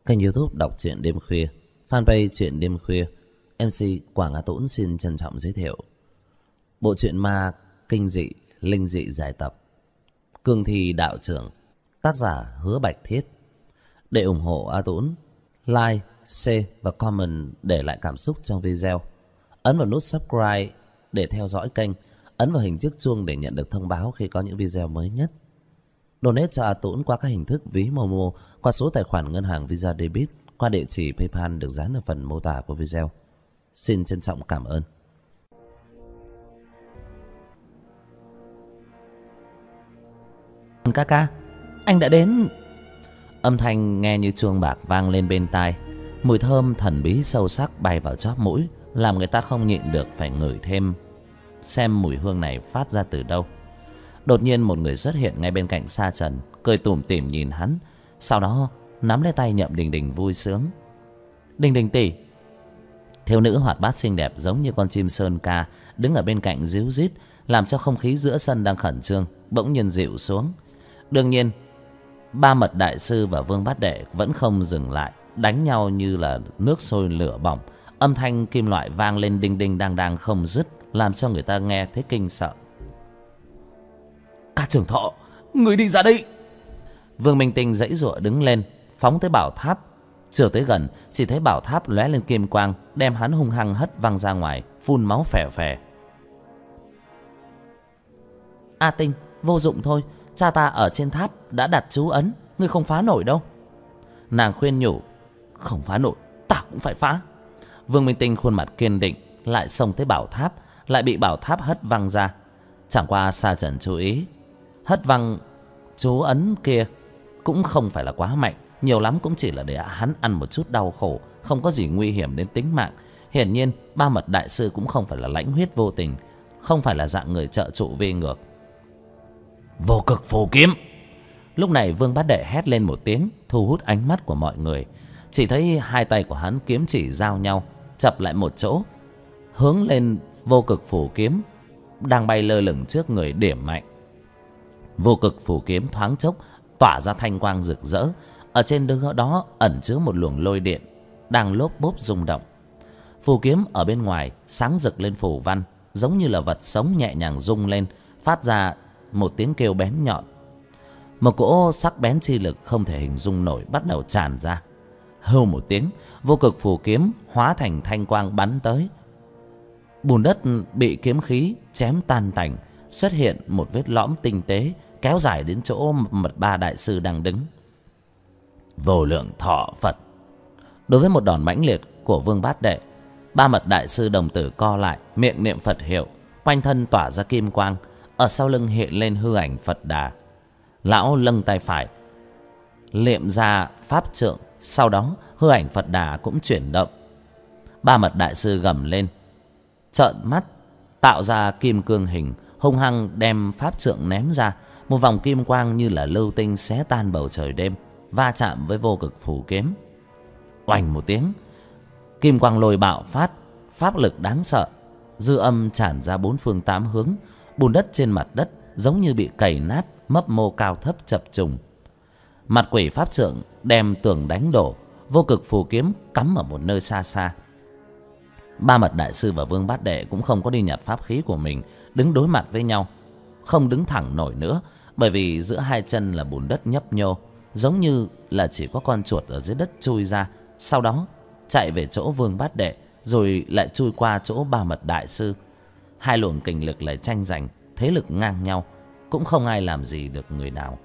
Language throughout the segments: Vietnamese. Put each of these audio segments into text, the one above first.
Kênh YouTube đọc truyện đêm khuya, fanpage truyện đêm khuya. MC Quảng Á Tũng xin trân trọng giới thiệu bộ truyện ma kinh dị, linh dị dài tập Cương Thi Đạo Trưởng, tác giả Hứa Bạch Thiết. Để ủng hộ A Tũng, like, share và comment để lại cảm xúc trong video. Ấn vào nút subscribe để theo dõi kênh. Ấn vào hình chiếc chuông để nhận được thông báo khi có những video mới nhất. Donate cho A Tũng qua các hình thức ví Momo, qua số tài khoản ngân hàng Visa Debit, qua địa chỉ PayPal được dán ở phần mô tả của video. Xin trân trọng cảm ơn. Ca ca, anh đã đến. Âm thanh nghe như chuông bạc vang lên bên tai. Mùi thơm thần bí sâu sắc bay vào chóp mũi, làm người ta không nhịn được phải ngửi thêm xem mùi hương này phát ra từ đâu. Đột nhiên một người xuất hiện ngay bên cạnh Sa Trần, cười tủm tỉm nhìn hắn, sau đó nắm lấy tay Nhậm Đình Đình vui sướng. Đình Đình tỷ. Thiếu nữ hoạt bát xinh đẹp giống như con chim sơn ca đứng ở bên cạnh ríu rít, làm cho không khí giữa sân đang khẩn trương bỗng nhiên dịu xuống. Đương nhiên Ba Mật Đại Sư và Vương Bát Đệ vẫn không dừng lại, đánh nhau như là nước sôi lửa bỏng. Âm thanh kim loại vang lên đinh đinh đang đang không dứt, làm cho người ta nghe thấy kinh sợ. Ca trưởng Thọ, người đi ra đây. Vương Minh Tinh giãy giụa đứng lên, phóng tới bảo tháp. Chưa tới gần, chỉ thấy bảo tháp lóe lên kim quang, đem hắn hung hăng hất văng ra ngoài, phun máu phè phè. A Tinh, vô dụng thôi, cha ta ở trên tháp đã đặt chú ấn, ngươi không phá nổi đâu. Nàng khuyên nhủ. Không phá nổi, ta cũng phải phá. Vương Minh Tinh khuôn mặt kiên định, lại xông tới bảo tháp, lại bị bảo tháp hất văng ra. Chẳng qua Sa Trần chú ý, hất văng chú ấn kia cũng không phải là quá mạnh, nhiều lắm cũng chỉ là để hắn ăn một chút đau khổ, không có gì nguy hiểm đến tính mạng. Hiển nhiên Ba Mật Đại Sư cũng không phải là lãnh huyết vô tình, không phải là dạng người trợ trụ vi ngược. Vô cực phù kiếm. Lúc này Vương Bát Đệ hét lên một tiếng, thu hút ánh mắt của mọi người. Chỉ thấy hai tay của hắn kiếm chỉ giao nhau, chập lại một chỗ, hướng lên vô cực phù kiếm đang bay lơ lửng trước người điểm mạnh. Vô cực phù kiếm thoáng chốc tỏa ra thanh quang rực rỡ, ở trên đó ẩn chứa một luồng lôi điện đang lốp bốp rung động. Phù kiếm ở bên ngoài sáng rực lên phù văn, giống như là vật sống nhẹ nhàng rung lên, phát ra một tiếng kêu bén nhọn. Một cỗ sắc bén chi lực không thể hình dung nổi bắt đầu tràn ra. Hưu một tiếng, vô cực phù kiếm hóa thành thanh quang bắn tới. Bùn đất bị kiếm khí chém tan tành, xuất hiện một vết lõm tinh tế kéo dài đến chỗ Mật Ba Đại Sư đang đứng. Vô lượng thọ Phật. Đối với một đòn mãnh liệt của Vương Bát Đệ, Ba Mật Đại Sư đồng tử co lại, miệng niệm Phật hiệu, quanh thân tỏa ra kim quang, ở sau lưng hiện lên hư ảnh Phật Đà. Lão lâng tay phải niệm ra pháp trượng, sau đó hư ảnh Phật Đà cũng chuyển động. Ba Mật Đại Sư gầm lên, trợn mắt tạo ra kim cương hình, hung hăng đem pháp trượng ném ra. Một vòng kim quang như là lưu tinh xé tan bầu trời đêm, va chạm với vô cực phù kiếm. Oành một tiếng, kim quang lôi bạo phát, pháp lực đáng sợ, dư âm tràn ra bốn phương tám hướng. Bùn đất trên mặt đất giống như bị cày nát, mấp mô cao thấp chập trùng. Mặt quỷ pháp trượng đem tường đánh đổ, vô cực phù kiếm cắm ở một nơi xa xa. Ba Mật Đại Sư và Vương Bát Đệ cũng không có đi nhặt pháp khí của mình, đứng đối mặt với nhau, không đứng thẳng nổi nữa, bởi vì giữa hai chân là bùn đất nhấp nhô, giống như là chỉ có con chuột ở dưới đất chui ra, sau đó chạy về chỗ Vương Bát Đệ, rồi lại chui qua chỗ Ba Mật Đại Sư. Hai luồng kình lực lại tranh giành, thế lực ngang nhau, cũng không ai làm gì được người nào.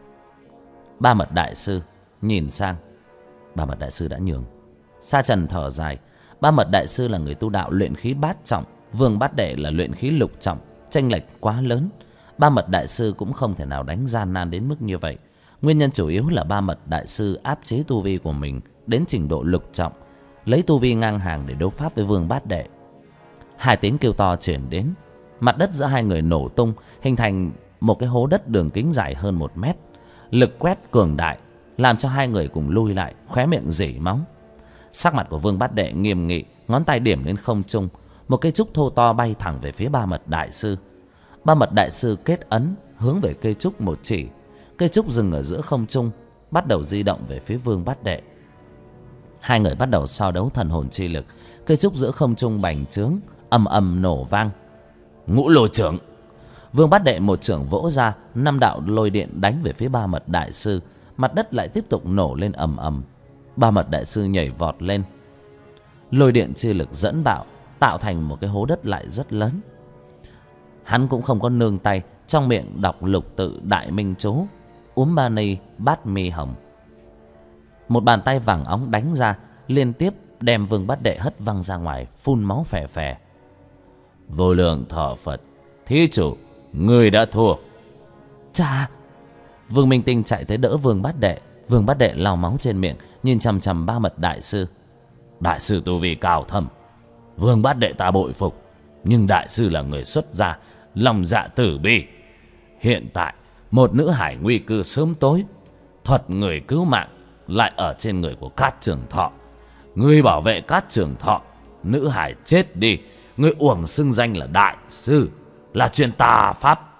Ba Mật Đại Sư nhìn sang, Ba Mật Đại Sư đã nhường. Sa Trần thở dài. Ba Mật Đại Sư là người tu đạo luyện khí bát trọng, Vương Bát Đệ là luyện khí lục trọng, chênh lệch quá lớn. Ba Mật Đại Sư cũng không thể nào đánh gian nan đến mức như vậy. Nguyên nhân chủ yếu là Ba Mật Đại Sư áp chế tu vi của mình đến trình độ lục trọng, lấy tu vi ngang hàng để đấu pháp với Vương Bát Đệ. Hai tiếng kêu to chuyển đến, mặt đất giữa hai người nổ tung, hình thành một cái hố đất đường kính dài hơn 1 mét. Lực quét cường đại làm cho hai người cùng lui lại, khóe miệng rỉ máu. Sắc mặt của Vương Bát Đệ nghiêm nghị, ngón tay điểm lên không trung, một cây trúc thô to bay thẳng về phía Ba Mật Đại Sư. Ba Mật Đại Sư kết ấn hướng về cây trúc một chỉ, cây trúc dừng ở giữa không trung, bắt đầu di động về phía Vương Bát Đệ. Hai người bắt đầu so đấu thần hồn chi lực. Cây trúc giữa không trung bành trướng, ầm ầm nổ vang. Ngũ lôi trưởng. Vương Bát Đệ một trưởng vỗ ra, 5 đạo lôi điện đánh về phía Ba Mật Đại Sư. Mặt đất lại tiếp tục nổ lên ầm ầm. Ba Mật Đại Sư nhảy vọt lên. Lôi điện chi lực dẫn bạo, tạo thành một cái hố đất lại rất lớn. Hắn cũng không có nương tay, trong miệng đọc lục tự đại minh chú Úm Ba Ni Bát Mi Hồng. Một bàn tay vàng óng đánh ra, liên tiếp đem Vương Bát Đệ hất văng ra ngoài, phun máu phè phè. Vô lượng thọ Phật, thí chủ, người đã thua. Chà! Vương Minh Tinh chạy tới đỡ Vương Bát Đệ. Vương Bát Đệ lau máu trên miệng, nhìn chằm chằm Ba Mật Đại Sư. Đại sư tu vi cao thâm, Vương Bát Đệ ta bội phục, nhưng đại sư là người xuất gia, lòng dạ tử bi. Hiện tại một nữ hải nguy cư sớm tối, thuật người cứu mạng lại ở trên người của Cát Trường Thọ. Ngươi bảo vệ Cát Trường Thọ, nữ hải chết đi, ngươi uổng xưng danh là đại sư, là chuyên tà pháp.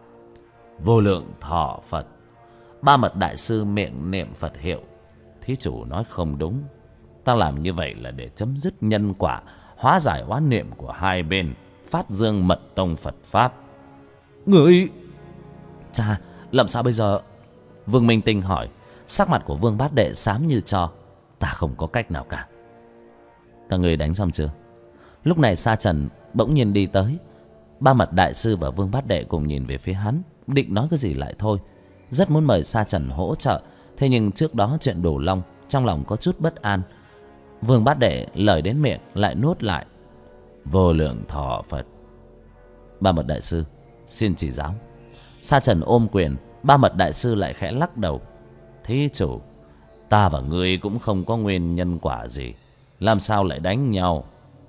Vô lượng thọ Phật. Ba Mật Đại Sư miệng niệm Phật hiệu. Thí chủ nói không đúng, ta làm như vậy là để chấm dứt nhân quả, hóa giải oán niệm của hai bên, phát dương mật tông Phật pháp. Người... Cha, làm sao bây giờ? Vương Minh Tinh hỏi. Sắc mặt của Vương Bát Đệ xám như tro. Ta không có cách nào cả. Các người đánh xong chưa? Lúc này Sa Trần bỗng nhiên đi tới. Ba Mật Đại Sư và Vương Bát Đệ cùng nhìn về phía hắn, định nói cái gì lại thôi. Rất muốn mời Sa Trần hỗ trợ, thế nhưng trước đó chuyện Đồ Long, trong lòng có chút bất an. Vương Bát Đệ lời đến miệng lại nuốt lại. Vô lượng thọ Phật. Ba Mật Đại Sư xin chỉ giáo. Sa Trần ôm quyền. Ba Mật Đại Sư lại khẽ lắc đầu. Thí chủ, ta và ngươi cũng không có nguyên nhân quả gì, làm sao lại đánh nhau?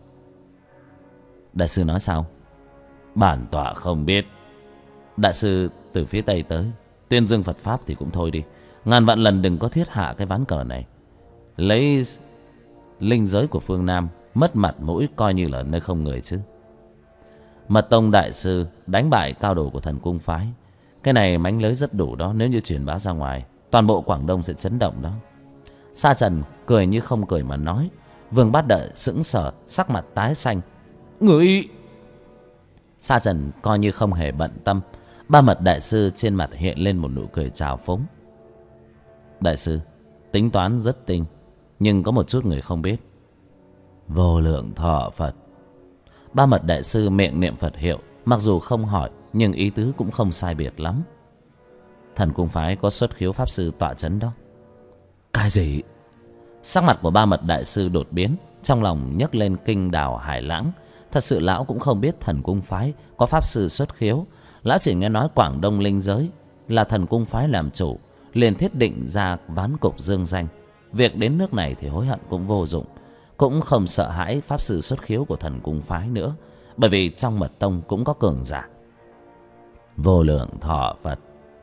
Đại sư nói sao? Bản tọa không biết. Đại sư từ phía Tây tới, tuyên dương Phật pháp thì cũng thôi đi, ngàn vạn lần đừng có thiết hạ cái ván cờ này. Lấy linh giới của phương Nam mất mặt mũi coi như là nơi không người chứ. Mật tông đại sư đánh bại cao đồ của thần cung phái, cái này mánh lới rất đủ đó. Nếu như truyền bá ra ngoài, toàn bộ Quảng Đông sẽ chấn động đó. Sa Trần cười như không cười mà nói. Vương Bát Đệ sững sờ, sắc mặt tái xanh. Người... Sa Trần coi như không hề bận tâm. Ba Mật Đại Sư trên mặt hiện lên một nụ cười trào phúng. Đại sư tính toán rất tinh, nhưng có một chút người không biết. Vô lượng thọ Phật. Ba Mật Đại Sư miệng niệm Phật hiệu, mặc dù không hỏi nhưng ý tứ cũng không sai biệt lắm. Thần cung phái có xuất khiếu pháp sư tọa chấn đó. Cái gì? Sắc mặt của Ba Mật Đại Sư đột biến, trong lòng nhấc lên kinh đào hải lãng. Thật sự lão cũng không biết thần cung phái có pháp sư xuất khiếu. Lão chỉ nghe nói Quảng Đông linh giới là thần cung phái làm chủ, liền thiết định ra ván cục dương danh. Việc đến nước này thì hối hận cũng vô dụng, cũng không sợ hãi pháp sư xuất khiếu của thần cung phái nữa, bởi vì trong mật tông cũng có cường giả. Vô lượng thọ Phật.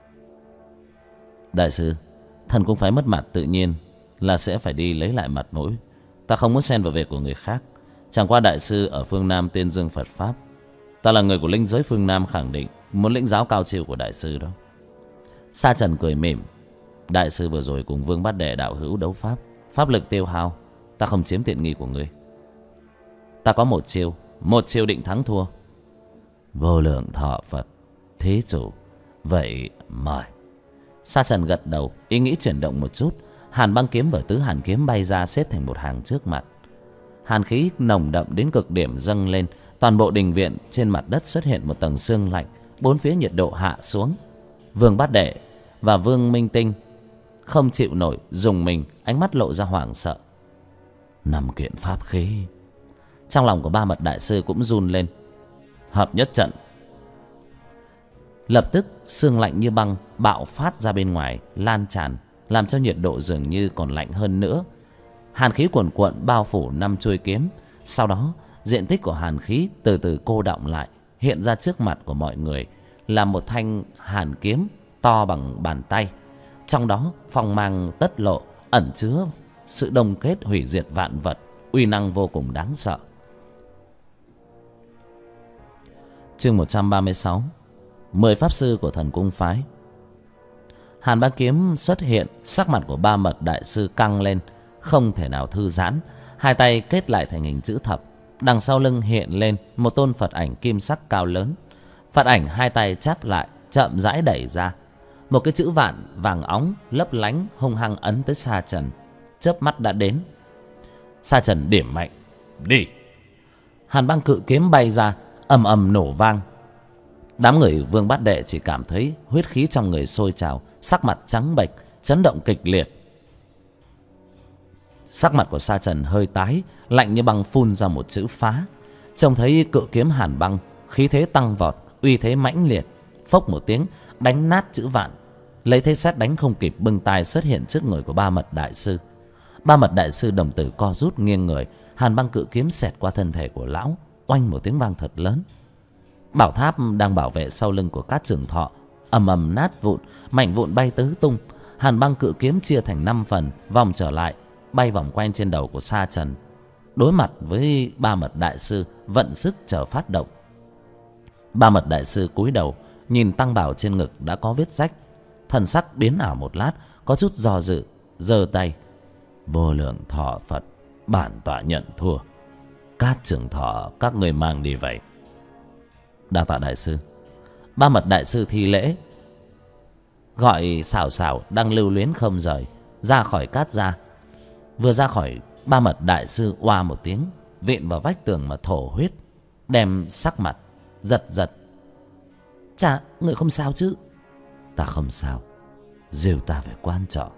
Đại sư, thần cung phái mất mặt tự nhiên là sẽ phải đi lấy lại mặt mũi. Ta không muốn xen vào việc của người khác. Chẳng qua đại sư ở phương Nam tuyên dương Phật pháp, ta là người của linh giới phương Nam, khẳng định muốn lĩnh giáo cao chiều của đại sư đó. Sa Trần cười mỉm. Đại sư vừa rồi cùng Vương Bát Đệ đạo hữu đấu pháp, pháp lực tiêu hao, ta không chiếm tiện nghi của ngươi. Ta có một chiêu định thắng thua. Vô lượng thọ Phật. Thí chủ, vậy mời. Sa Trần gật đầu, ý nghĩ chuyển động một chút. Hàn băng kiếm và tứ hàn kiếm bay ra xếp thành một hàng trước mặt. Hàn khí nồng đậm đến cực điểm dâng lên. Toàn bộ đình viện trên mặt đất xuất hiện một tầng sương lạnh. Bốn phía nhiệt độ hạ xuống. Vương Bát Đệ và Vương Minh Tinh không chịu nổi, dùng mình, ánh mắt lộ ra hoảng sợ. 5 kiện pháp khí. Trong lòng của Ba Mật Đại Sư cũng run lên. Hợp nhất trận. Lập tức sương lạnh như băng bạo phát ra bên ngoài, lan tràn, làm cho nhiệt độ dường như còn lạnh hơn nữa. Hàn khí cuồn cuộn bao phủ 5 chuôi kiếm. Sau đó diện tích của hàn khí từ từ cô đọng lại, hiện ra trước mặt của mọi người là một thanh hàn kiếm to bằng bàn tay. Trong đó phong mang tất lộ, ẩn chứa sự đông kết hủy diệt vạn vật, uy năng vô cùng đáng sợ. Chương 136. 10 pháp sư của thần cung phái. Hàn băng kiếm xuất hiện, sắc mặt của Ba Mật Đại Sư căng lên, không thể nào thư giãn. Hai tay kết lại thành hình chữ thập. Đằng sau lưng hiện lên một tôn Phật ảnh kim sắc cao lớn. Phật ảnh hai tay chắp lại, chậm rãi đẩy ra. Một cái chữ vạn vàng óng lấp lánh hung hăng ấn tới Sa Trần. Chớp mắt đã đến. Sa Trần điểm mạnh, đi. Hàn băng cự kiếm bay ra, ầm ầm nổ vang. Đám người Vương Bát Đệ chỉ cảm thấy huyết khí trong người sôi trào, sắc mặt trắng bệch, chấn động kịch liệt. Sắc mặt của Sa Trần hơi tái, lạnh như băng, phun ra một chữ phá. Trông thấy cự kiếm hàn băng, khí thế tăng vọt, uy thế mãnh liệt. Phốc một tiếng, đánh nát chữ vạn. Lấy thế xét đánh không kịp bưng tay xuất hiện trước người của Ba Mật Đại Sư. Ba Mật Đại Sư đồng tử co rút nghiêng người. Hàn băng cự kiếm xẹt qua thân thể của lão, oanh một tiếng vang thật lớn. Bảo tháp đang bảo vệ sau lưng của Cát Trường Thọ ầm ầm nát vụn, mảnh vụn bay tứ tung. Hàn băng cự kiếm chia thành 5 phần, vòng trở lại, bay vòng quanh trên đầu của Sa Trần. Đối mặt với Ba Mật Đại Sư, vận sức chờ phát động. Ba Mật Đại Sư cúi đầu nhìn tăng bảo trên ngực đã có vết rách, thần sắc biến ảo một lát, có chút do dự, giơ tay. Vô lượng thọ Phật, bản tọa nhận thua. Cát Trường Thọ các người mang đi vậy. Đa tạ đại sư. Ba Mật Đại Sư thi lễ, gọi xảo xảo đang lưu luyến không rời ra khỏi cát ra. Vừa ra khỏi, Ba Mật Đại Sư oa một tiếng, vịn vào vách tường mà thổ huyết, đem sắc mặt giật giật. Chà, người không sao chứ? Ta không sao, dìu ta về quan trọ.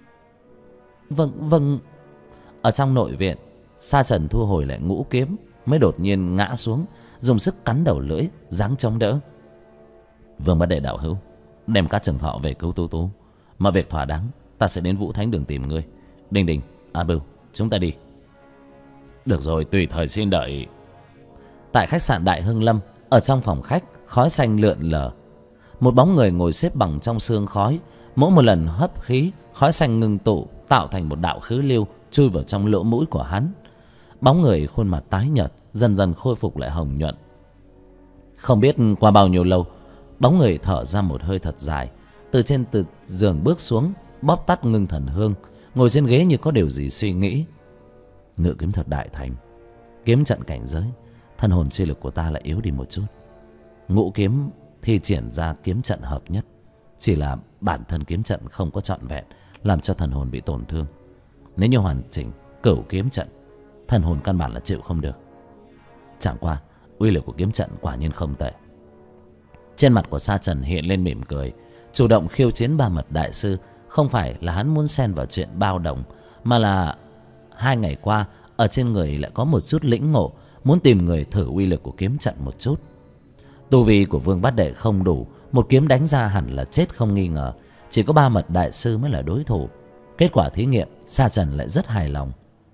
Vâng. Ở trong nội viện, Sa Trần thu hồi lại ngũ kiếm, mới đột nhiên ngã xuống, dùng sức cắn đầu lưỡi, dáng chống đỡ. Vương Bát Đệ đạo hữu, đem Cát Trường Thọ về cứu Tú Tú, mà việc thỏa đáng ta sẽ đến Vũ Thánh Đường tìm ngươi. Đinh Đình, A Bưu, chúng ta đi. Được rồi, tùy thời xin đợi. Tại khách sạn Đại Hưng Lâm, ở trong phòng khách, khói xanh lượn lờ. Một bóng người ngồi xếp bằng trong sương khói. Mỗi một lần hấp khí, khói xanh ngưng tụ, tạo thành một đạo khí lưu chui vào trong lỗ mũi của hắn. Bóng người khuôn mặt tái nhợt, dần dần khôi phục lại hồng nhuận. Không biết qua bao nhiêu lâu, bóng người thở ra một hơi thật dài, từ giường bước xuống, bóp tắt ngưng thần hương, ngồi trên ghế như có điều gì suy nghĩ. Ngự kiếm thuật đại thành, kiếm trận cảnh giới, thần hồn chi lực của ta lại yếu đi một chút. Ngũ kiếm thi triển ra kiếm trận hợp nhất, chỉ là bản thân kiếm trận không có trọn vẹn, làm cho thần hồn bị tổn thương. Nếu như hoàn chỉnh cửu kiếm trận, thần hồn căn bản là chịu không được. Chẳng qua uy lực của kiếm trận quả nhiên không tệ. Trên mặt của Sa Trần hiện lên mỉm cười, chủ động khiêu chiến Ba Mật Đại Sư. Không phải là hắn muốn xen vào chuyện bao đồng, mà là 2 ngày qua ở trên người lại có một chút lĩnh ngộ, muốn tìm người thử uy lực của kiếm trận một chút. Tu vi của Vương Bát Đệ không đủ, một kiếm đánh ra hẳn là chết không nghi ngờ. Chỉ có Ba Mật Đại Sư mới là đối thủ. Kết quả thí nghiệm, Sa Trần lại rất hài lòng.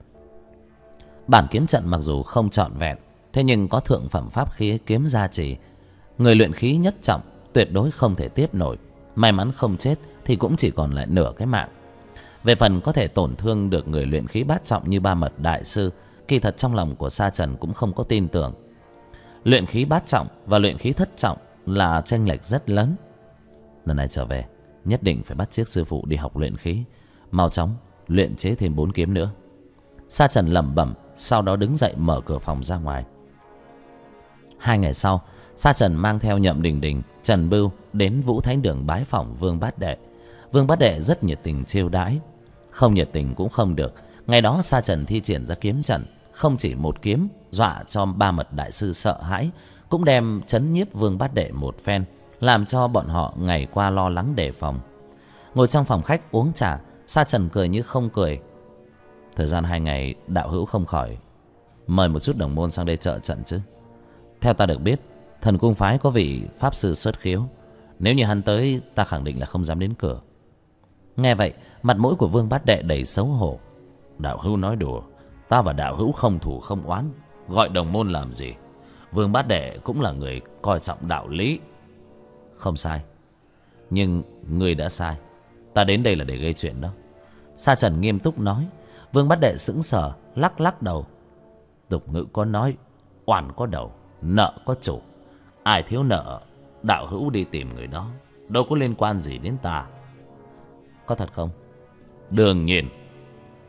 Bản kiếm trận mặc dù không trọn vẹn, thế nhưng có thượng phẩm pháp khí kiếm gia trì, người luyện khí nhất trọng tuyệt đối không thể tiếp nổi. May mắn không chết thì cũng chỉ còn lại nửa cái mạng. Về phần có thể tổn thương được người luyện khí bát trọng như Ba Mật Đại Sư, kỳ thật trong lòng của Sa Trần cũng không có tin tưởng. Luyện khí bát trọng và luyện khí thất trọng là chênh lệch rất lớn. Lần này trở về, nhất định phải bắt chiếc sư phụ đi học luyện khí, mau chóng luyện chế thêm 4 kiếm nữa. Sa Trần lẩm bẩm, sau đó đứng dậy mở cửa phòng ra ngoài. 2 ngày sau, Sa Trần mang theo Nhậm Đình Đình, Trần Bưu đến Vũ Thánh Đường bái phỏng Vương Bát Đệ. Vương Bát Đệ rất nhiệt tình chiêu đãi. Không nhiệt tình cũng không được. Ngày đó Sa Trần thi triển ra kiếm trận, không chỉ một kiếm dọa cho Ba Mật Đại Sư sợ hãi, cũng đem trấn nhiếp Vương Bát Đệ một phen, làm cho bọn họ ngày qua lo lắng đề phòng. Ngồi trong phòng khách uống trà, Sa Trần cười như không cười. Thời gian 2 ngày đạo hữu không khỏi, mời một chút đồng môn sang đây trợ trận chứ. Theo ta được biết, Thần Cung phái có vị pháp sư xuất khiếu, nếu như hắn tới, ta khẳng định là không dám đến cửa. Nghe vậy, mặt mũi của Vương Bát Đệ đầy xấu hổ. Đạo hữu nói đùa, ta và đạo hữu không thù không oán, gọi đồng môn làm gì? Vương Bát Đệ cũng là người coi trọng đạo lý. Không sai, nhưng ngươi đã sai. Ta đến đây là để gây chuyện đó. Sa Trần nghiêm túc nói. Vương Bát Đệ sững sờ, lắc lắc đầu. Tục ngữ có nói, oan có đầu, nợ có chủ. Ai thiếu nợ, đạo hữu đi tìm người đó, đâu có liên quan gì đến ta. Có thật không? Đương nhiên.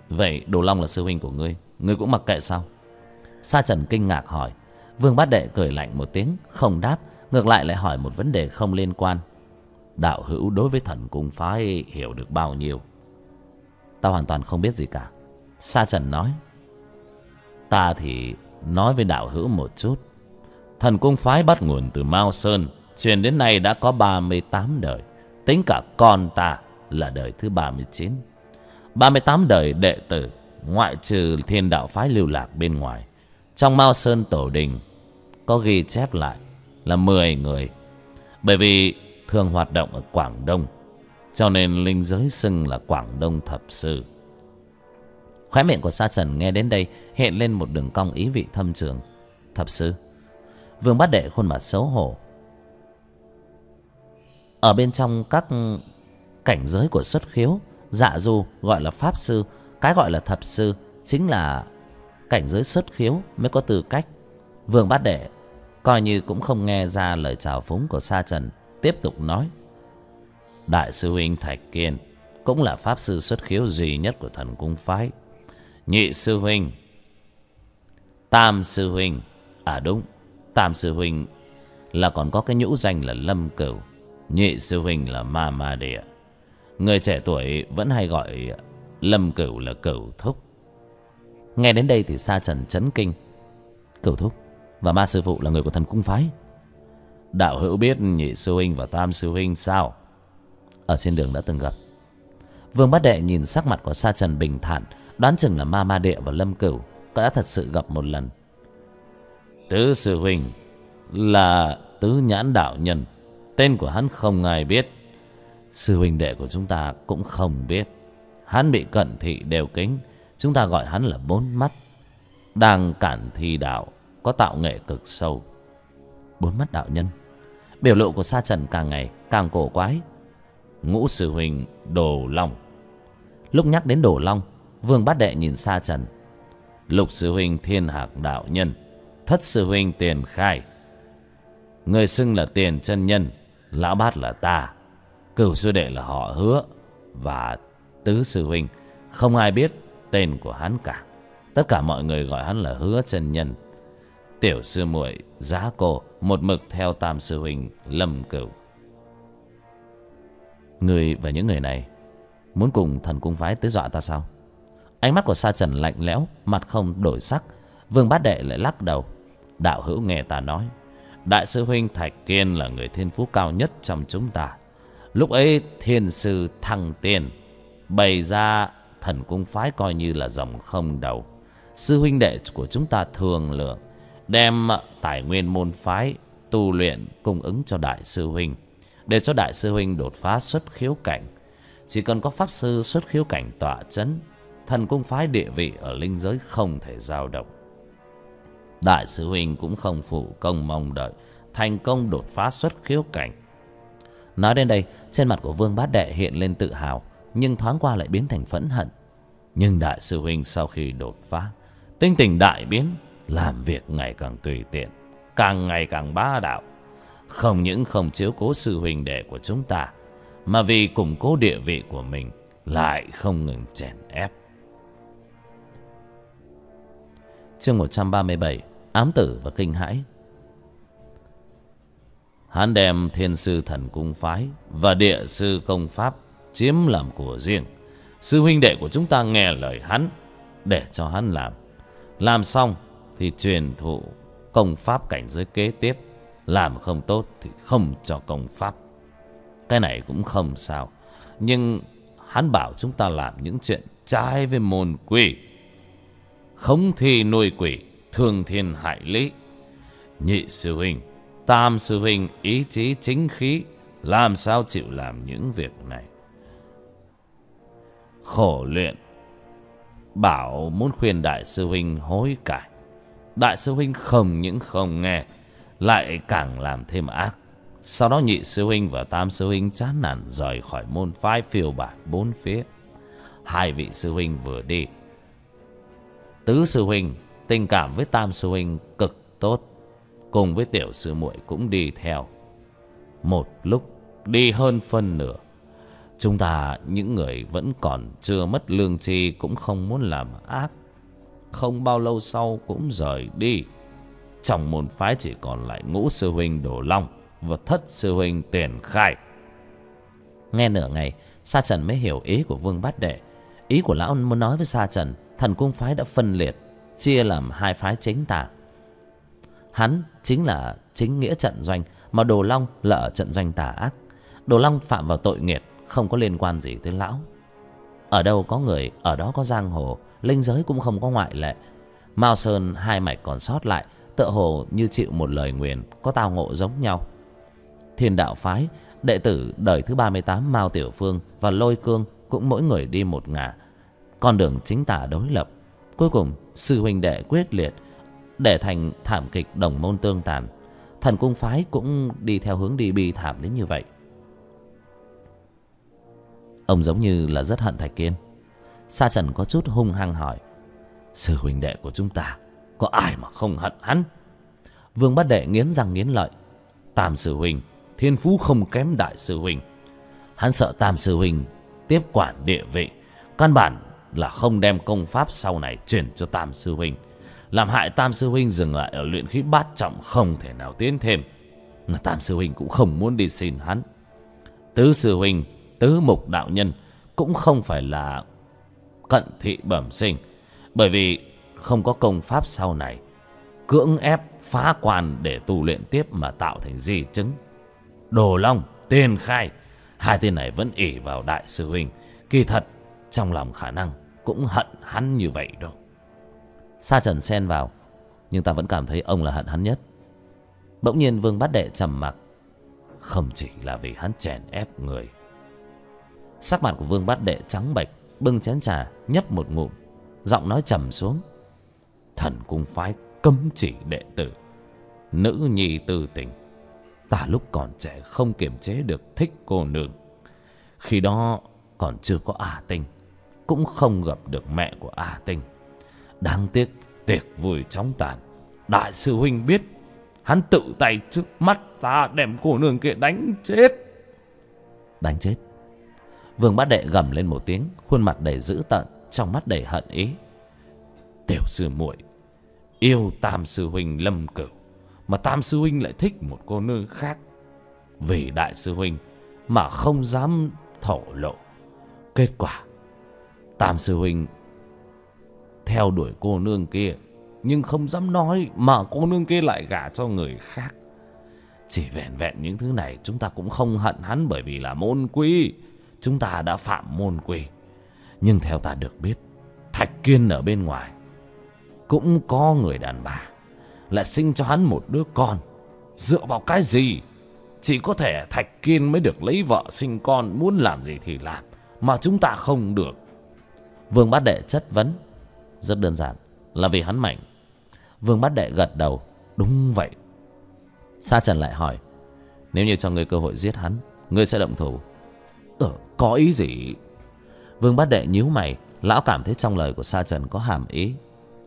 Vậy Đồ Long là sư huynh của ngươi, ngươi cũng mặc kệ sao? Sa Trần kinh ngạc hỏi. Vương Bát Đệ cười lạnh một tiếng, không đáp, ngược lại lại hỏi một vấn đề không liên quan. Đạo hữu đối với Thần Cung phái hiểu được bao nhiêu? Ta hoàn toàn không biết gì cả, Sa Trần nói. Ta thì nói với đạo hữu một chút. Thần Cung phái bắt nguồn từ Mao Sơn, truyền đến nay đã có 38 đời. Tính cả con ta là đời thứ 39. 38 đời đệ tử, ngoại trừ Thiên Đạo phái lưu lạc bên ngoài. Trong Mao Sơn tổ đình có ghi chép lại là 10 người. Bởi vì thường hoạt động ở Quảng Đông, cho nên linh giới xưng là Quảng Đông Thập Sư. Khóe miệng của Sa Trần nghe đến đây hiện lên một đường cong ý vị thâm trường. Thập Sư? Vương Bát Đệ khuôn mặt xấu hổ. Ở bên trong các cảnh giới của xuất khiếu, dạ du gọi là Pháp Sư. Cái gọi là Thập Sư chính là cảnh giới xuất khiếu mới có tư cách. Vương Bát Đệ coi như cũng không nghe ra lời chào phúng của Sa Trần, tiếp tục nói. Đại sư huynh Thạch Kiên cũng là Pháp Sư xuất khiếu duy nhất của Thần Cung phái. Nhị sư huynh, tam sư huynh, đúng, tam sư huynh là còn có cái nhũ danh là Lâm Cửu. Nhị sư huynh là Ma Ma Địa. Người trẻ tuổi vẫn hay gọi Lâm Cửu là Cửu Thúc. Nghe đến đây thì Sa Trần chấn kinh. Cửu Thúc và Ma sư phụ là người của Thần Cung phái? Đạo hữu biết nhị sư huynh và tam sư huynh sao? Ở trên đường đã từng gặp. Vương Bát Đệ nhìn sắc mặt của Sa Trần bình thản, đoán chừng là Ma Ma Địa và Lâm Cửu đã thật sự gặp một lần. Tứ sư huynh là Tứ Nhãn đạo nhân, tên của hắn không ai biết. Sư huynh đệ của chúng ta cũng không biết. Hắn bị cận thị đều kính, chúng ta gọi hắn là Bốn Mắt. Đang cản thi đạo, có tạo nghệ cực sâu. Bốn Mắt đạo nhân? Biểu lộ của Sa Trần càng ngày càng cổ quái. Ngũ sư huynh Đồ Long. Lúc nhắc đến Đồ Long, Vương Bát Đệ nhìn Sa Trần. Lục sư huynh Thiên Hạc đạo nhân. Thất sư huynh Tiền Khai. Người xưng là Tiền chân nhân, lão bát là ta. Cửu sư đệ là họ Hứa. Và tứ sư huynh không ai biết tên của hắn cả. Tất cả mọi người gọi hắn là Hứa chân nhân. Tiểu sư muội Giá Cô một mực theo tam sư huynh Lâm Cửu. Người và những người này muốn cùng Thần Cung phái tới dọa ta sao? Ánh mắt của Sa Trần lạnh lẽo, mặt không đổi sắc. Vương Bát Đệ lại lắc đầu. Đạo hữu nghe ta nói, đại sư huynh Thạch Kiên là người thiên phú cao nhất trong chúng ta. Lúc ấy thiên sư thăng tiên, bày ra Thần Cung phái coi như là rồng không đầu. Sư huynh đệ của chúng ta thường lượng, đem tài nguyên môn phái tu luyện cung ứng cho đại sư huynh, để cho đại sư huynh đột phá xuất khiếu cảnh. Chỉ cần có pháp sư xuất khiếu cảnh tọa chấn, Thần Cung phái địa vị ở linh giới không thể dao động. Đại sư huynh cũng không phụ công mong đợi thành công đột phá xuất khiếu cảnh. Nói đến đây, trên mặt của Vương Bát Đệ hiện lên tự hào, nhưng thoáng qua lại biến thành phẫn hận. Nhưng đại sư huynh sau khi đột phá, tính tình đại biến, làm việc ngày càng tùy tiện, càng ngày càng bá đạo. Không những không chiếu cố sư huynh đệ của chúng ta, mà vì củng cố địa vị của mình lại không ngừng chèn ép. Chương 137: Ám tử và kinh hãi. Hắn đem thiên sư Thần Cung phái và địa sư công pháp chiếm làm của riêng. Sư huynh đệ của chúng ta nghe lời hắn, để cho hắn làm xong thì truyền thụ công pháp cảnh giới kế tiếp. Làm không tốt thì không cho công pháp. Cái này cũng không sao, nhưng hắn bảo chúng ta làm những chuyện trái với môn quy, khống thi nuôi quỷ, thương thiên hại lý. Nhị sư huynh, tam sư huynh ý chí chính khí, làm sao chịu làm những việc này? Khổ luyện, bảo muốn khuyên đại sư huynh hối cải. Đại sư huynh không những không nghe, lại càng làm thêm ác. Sau đó nhị sư huynh và tam sư huynh chán nản rời khỏi môn phái, phiêu bạt bốn phía. Hai vị sư huynh vừa đi, tứ sư huynh tình cảm với tam sư huynh cực tốt, cùng với tiểu sư muội cũng đi theo. Một lúc đi hơn phân nửa, Chúng ta những người vẫn còn chưa mất lương tri cũng không muốn làm ác. Không bao lâu sau cũng rời đi. Trong môn phái chỉ còn lại Ngũ sư huynh Đồ Long và Thất sư huynh Tiền Khai. Nghe nửa ngày, Sa Trần mới hiểu ý của Vương Bát Đệ. Ý của lão muốn nói với Sa Trần, Thần Cung phái đã phân liệt, chia làm hai phái chính tà. Hắn chính là chính nghĩa trận doanh, mà Đồ Long là ở trận doanh tà ác. Đồ Long phạm vào tội nghiệt, không có liên quan gì tới lão. Ở đâu có người, ở đó có giang hồ, linh giới cũng không có ngoại lệ. Mao Sơn hai mạch còn sót lại, tựa hồ như chịu một lời nguyền, có tao ngộ giống nhau. Thiên Đạo phái, đệ tử đời thứ 38 Mao Tiểu Phương và Lôi Cương cũng mỗi người đi một ngả, con đường chính tà đối lập. Cuối cùng sư huynh đệ quyết liệt, để thành thảm kịch đồng môn tương tàn. Thần Cung phái cũng đi theo hướng đi bi thảm đến như vậy. Ông giống như là rất hận Thạch Kiên. Sa Trần có chút hung hăng hỏi, sư huynh đệ của chúng ta có ai mà không hận hắn? Vương Bát Đệ nghiến răng nghiến lợi, Tam sư huynh thiên phú không kém đại sư huynh. Hắn sợ Tam sư huynh tiếp quản địa vị, căn bản là không đem công pháp sau này chuyển cho Tam sư huynh, làm hại Tam sư huynh dừng lại ở luyện khí bát trọng, không thể nào tiến thêm. Mà Tam sư huynh cũng không muốn đi xin hắn. Tứ sư huynh Tứ Mục đạo nhân cũng không phải là cận thị bẩm sinh, bởi vì không có công pháp sau này, cưỡng ép phá quan để tu luyện tiếp mà tạo thành di chứng. Đồ Long, Tiền Khai, hai tên này vẫn ỷ vào đại sư huynh, kỳ thật trong lòng khả năng cũng hận hắn như vậy đâu. Sa Trần xen vào, nhưng ta vẫn cảm thấy ông là hận hắn nhất. Bỗng nhiên Vương Bát Đệ trầm mặc, không chỉ là vì hắn chèn ép người. Sắc mặt của Vương Bát Đệ trắng bệch, bưng chén trà nhấp một ngụm, giọng nói trầm xuống, Thần Cung phái cấm chỉ đệ tử nữ nhi tư tình. Ta lúc còn trẻ không kiềm chế được thích cô nương, khi đó còn chưa có A Tinh, cũng không gặp được mẹ của A Tinh. Đáng tiếc tiệc vui chóng tàn, đại sư huynh biết, hắn tự tay trước mắt ta đem cô nương kia đánh chết. Đánh chết? Vương Bát Đệ gầm lên một tiếng, khuôn mặt đầy dữ tợn, trong mắt đầy hận ý. Tiểu sư muội yêu Tam sư huynh Lâm Cửu, mà Tam sư huynh lại thích một cô nương khác. Vì đại sư huynh mà không dám thổ lộ, kết quả Tam sư huynh theo đuổi cô nương kia, nhưng không dám nói, mà cô nương kia lại gả cho người khác. Chỉ vẹn vẹn những thứ này chúng ta cũng không hận hắn, bởi vì là môn quy, chúng ta đã phạm môn quy. Nhưng theo ta được biết, Thạch Kiên ở bên ngoài cũng có người đàn bà, lại sinh cho hắn một đứa con. Dựa vào cái gì? Chỉ có thể Thạch Kiên mới được lấy vợ sinh con, muốn làm gì thì làm, mà chúng ta không được. Vương Bát Đệ chất vấn. Rất đơn giản, là vì hắn mạnh. Vương Bát Đệ gật đầu, đúng vậy. Sa Trần lại hỏi, nếu như cho ngươi cơ hội giết hắn, ngươi sẽ động thủ? Có ý gì? Vương Bát Đệ nhíu mày, lão cảm thấy trong lời của Sa Trần có hàm ý.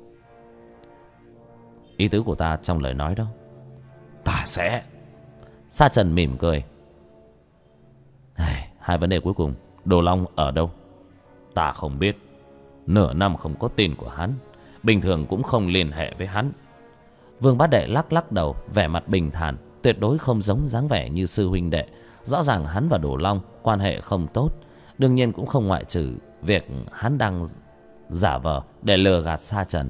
Ý tứ của ta trong lời nói đâu? Ta sẽ... Sa Trần mỉm cười. Hai vấn đề cuối cùng, Đồ Long ở đâu? Ta không biết. Nửa năm không có tin của hắn, bình thường cũng không liên hệ với hắn. Vương Bát Đệ lắc lắc đầu, vẻ mặt bình thản, tuyệt đối không giống dáng vẻ như sư huynh đệ. Rõ ràng hắn và Đồ Long quan hệ không tốt, đương nhiên cũng không ngoại trừ việc hắn đang giả vờ để lừa gạt Sa Trần.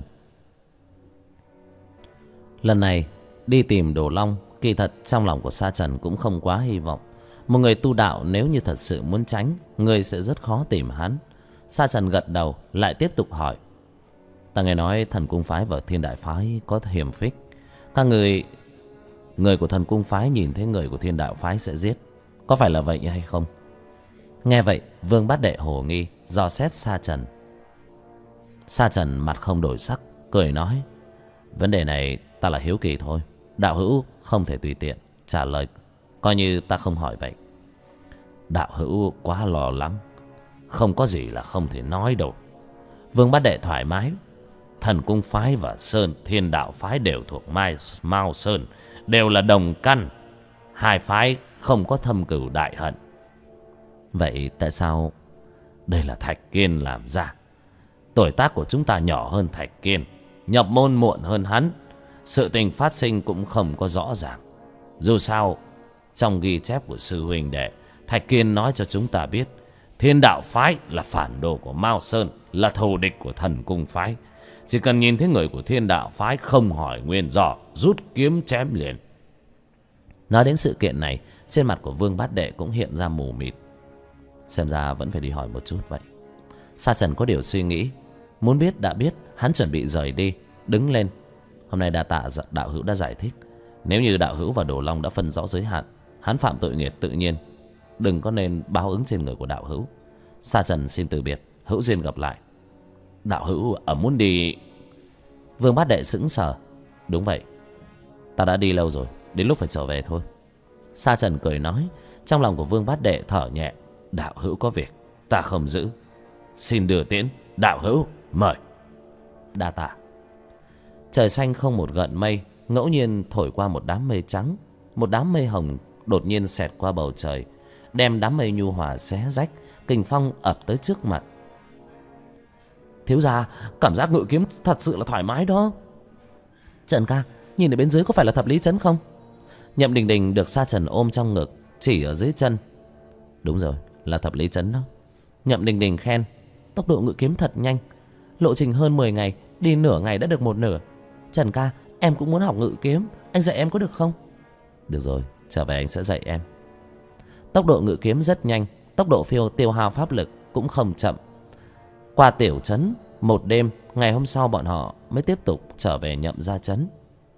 Lần này đi tìm Đồ Long, kỳ thật trong lòng của Sa Trần cũng không quá hy vọng. Một người tu đạo nếu như thật sự muốn tránh, người sẽ rất khó tìm hắn. Sa Trần gật đầu, lại tiếp tục hỏi, ta nghe nói Thần Cung phái và Thiên Đại phái có hiềm khích. Các người của Thần Cung phái nhìn thấy người của Thiên Đạo phái sẽ giết, có phải là vậy hay không? Nghe vậy Vương Bát Đệ hồ nghi, dò xét Sa Trần. Sa Trần mặt không đổi sắc, cười nói, vấn đề này ta là hiếu kỳ thôi, đạo hữu không thể tùy tiện trả lời, coi như ta không hỏi vậy. Đạo hữu quá lo lắng, không có gì là không thể nói đâu. Vương Bát Đệ thoải mái, Thần Cung phái và Thiên Đạo phái đều thuộc Mao Sơn, đều là đồng căn, hai phái không có thâm cừu đại hận. Vậy tại sao? Đây là Thạch Kiên làm ra. Tuổi tác của chúng ta nhỏ hơn Thạch Kiên, nhập môn muộn hơn hắn, sự tình phát sinh cũng không có rõ ràng. Dù sao, trong ghi chép của sư huynh đệ, Thạch Kiên nói cho chúng ta biết Thiên Đạo phái là phản đồ của Mao Sơn, là thù địch của Thần Cung phái. Chỉ cần nhìn thấy người của Thiên Đạo phái, không hỏi nguyên do, rút kiếm chém liền. Nói đến sự kiện này, trên mặt của Vương Bát Đệ cũng hiện ra mù mịt. Xem ra vẫn phải đi hỏi một chút vậy. Sa Trần có điều suy nghĩ. Muốn biết đã biết, hắn chuẩn bị rời đi, đứng lên. Hôm nay đa tạ đạo hữu đã giải thích. Nếu như đạo hữu và Đồ Long đã phân rõ giới hạn, hắn phạm tội nghiệt tự nhiên, đừng có nên báo ứng trên người của đạo hữu. Sa Trần xin từ biệt, hữu duyên gặp lại. Đạo hữu ở muốn đi? Vương Bát Đệ sững sờ. Đúng vậy, ta đã đi lâu rồi, đến lúc phải trở về thôi. Sa Trần cười nói. Trong lòng của Vương Bát Đệ thở nhẹ. Đạo hữu có việc, ta không giữ. Xin đưa tiễn, đạo hữu mời. Đa tạ. Trời xanh không một gợn mây, ngẫu nhiên thổi qua một đám mây trắng. Một đám mây hồng đột nhiên xẹt qua bầu trời, đem đám mây nhu hòa xé rách. Kình phong ập tới trước mặt. Thiếu gia, cảm giác ngự kiếm thật sự là thoải mái đó. Trần ca, nhìn ở bên dưới có phải là thập lý trấn không? Nhậm Đình Đình được Sa Trần ôm trong ngực, chỉ ở dưới chân. Đúng rồi, là thập lý trấn đó. Nhậm Đình Đình khen. Tốc độ ngự kiếm thật nhanh, lộ trình hơn 10 ngày, đi nửa ngày đã được một nửa. Trần ca, em cũng muốn học ngự kiếm, anh dạy em có được không? Được rồi, trở về anh sẽ dạy em. Tốc độ ngự kiếm rất nhanh, tốc độ tiêu hao pháp lực cũng không chậm. Qua tiểu trấn một đêm, ngày hôm sau bọn họ mới tiếp tục trở về Nhậm gia trấn.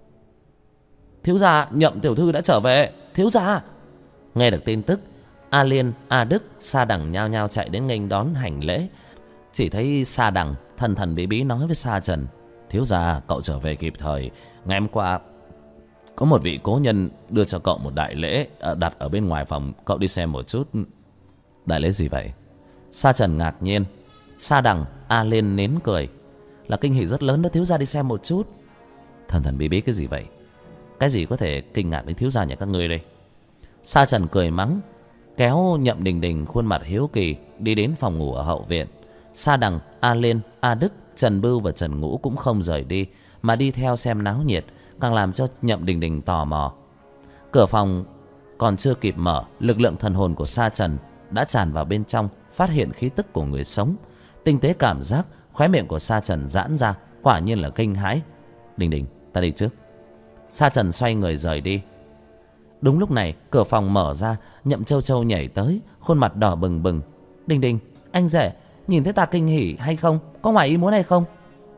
Thiếu gia, Nhậm tiểu thư đã trở về. Thiếu gia. Nghe được tin tức, A Liên, A Đức, Sa Đằng nhao nhao chạy đến nghênh đón hành lễ. Chỉ thấy Sa Đằng thần thần bí bí nói với Sa Trần. Thiếu gia, cậu trở về kịp thời. Ngày hôm qua có một vị cố nhân đưa cho cậu một đại lễ đặt ở bên ngoài phòng, cậu đi xem một chút. Đại lễ gì vậy? Sa Trần ngạc nhiên. Sa Đằng, A Liên nến cười. Là kinh hỉ rất lớn đó, thiếu gia đi xem một chút. Thần thần bí bí cái gì vậy? Cái gì có thể kinh ngạc đến thiếu gia nhà các ngươi đây? Sa Trần cười mắng, kéo Nhậm Đình Đình khuôn mặt hiếu kỳ đi đến phòng ngủ ở hậu viện. Sa Đằng, A Liên, A Đức, Trần Bưu và Trần Ngũ cũng không rời đi, mà đi theo xem náo nhiệt, càng làm cho Nhậm Đình Đình tò mò. Cửa phòng còn chưa kịp mở, lực lượng thần hồn của Sa Trần đã tràn vào bên trong, phát hiện khí tức của người sống. Tinh tế cảm giác, khóe miệng của Sa Trần giãn ra, quả nhiên là kinh hãi. Đình Đình, ta đi trước. Sa Trần xoay người rời đi. Đúng lúc này, cửa phòng mở ra, Nhậm Châu Châu nhảy tới, khuôn mặt đỏ bừng bừng. Đình Đình, anh rể, nhìn thấy ta kinh hỉ hay không? Có ngoài ý muốn hay không?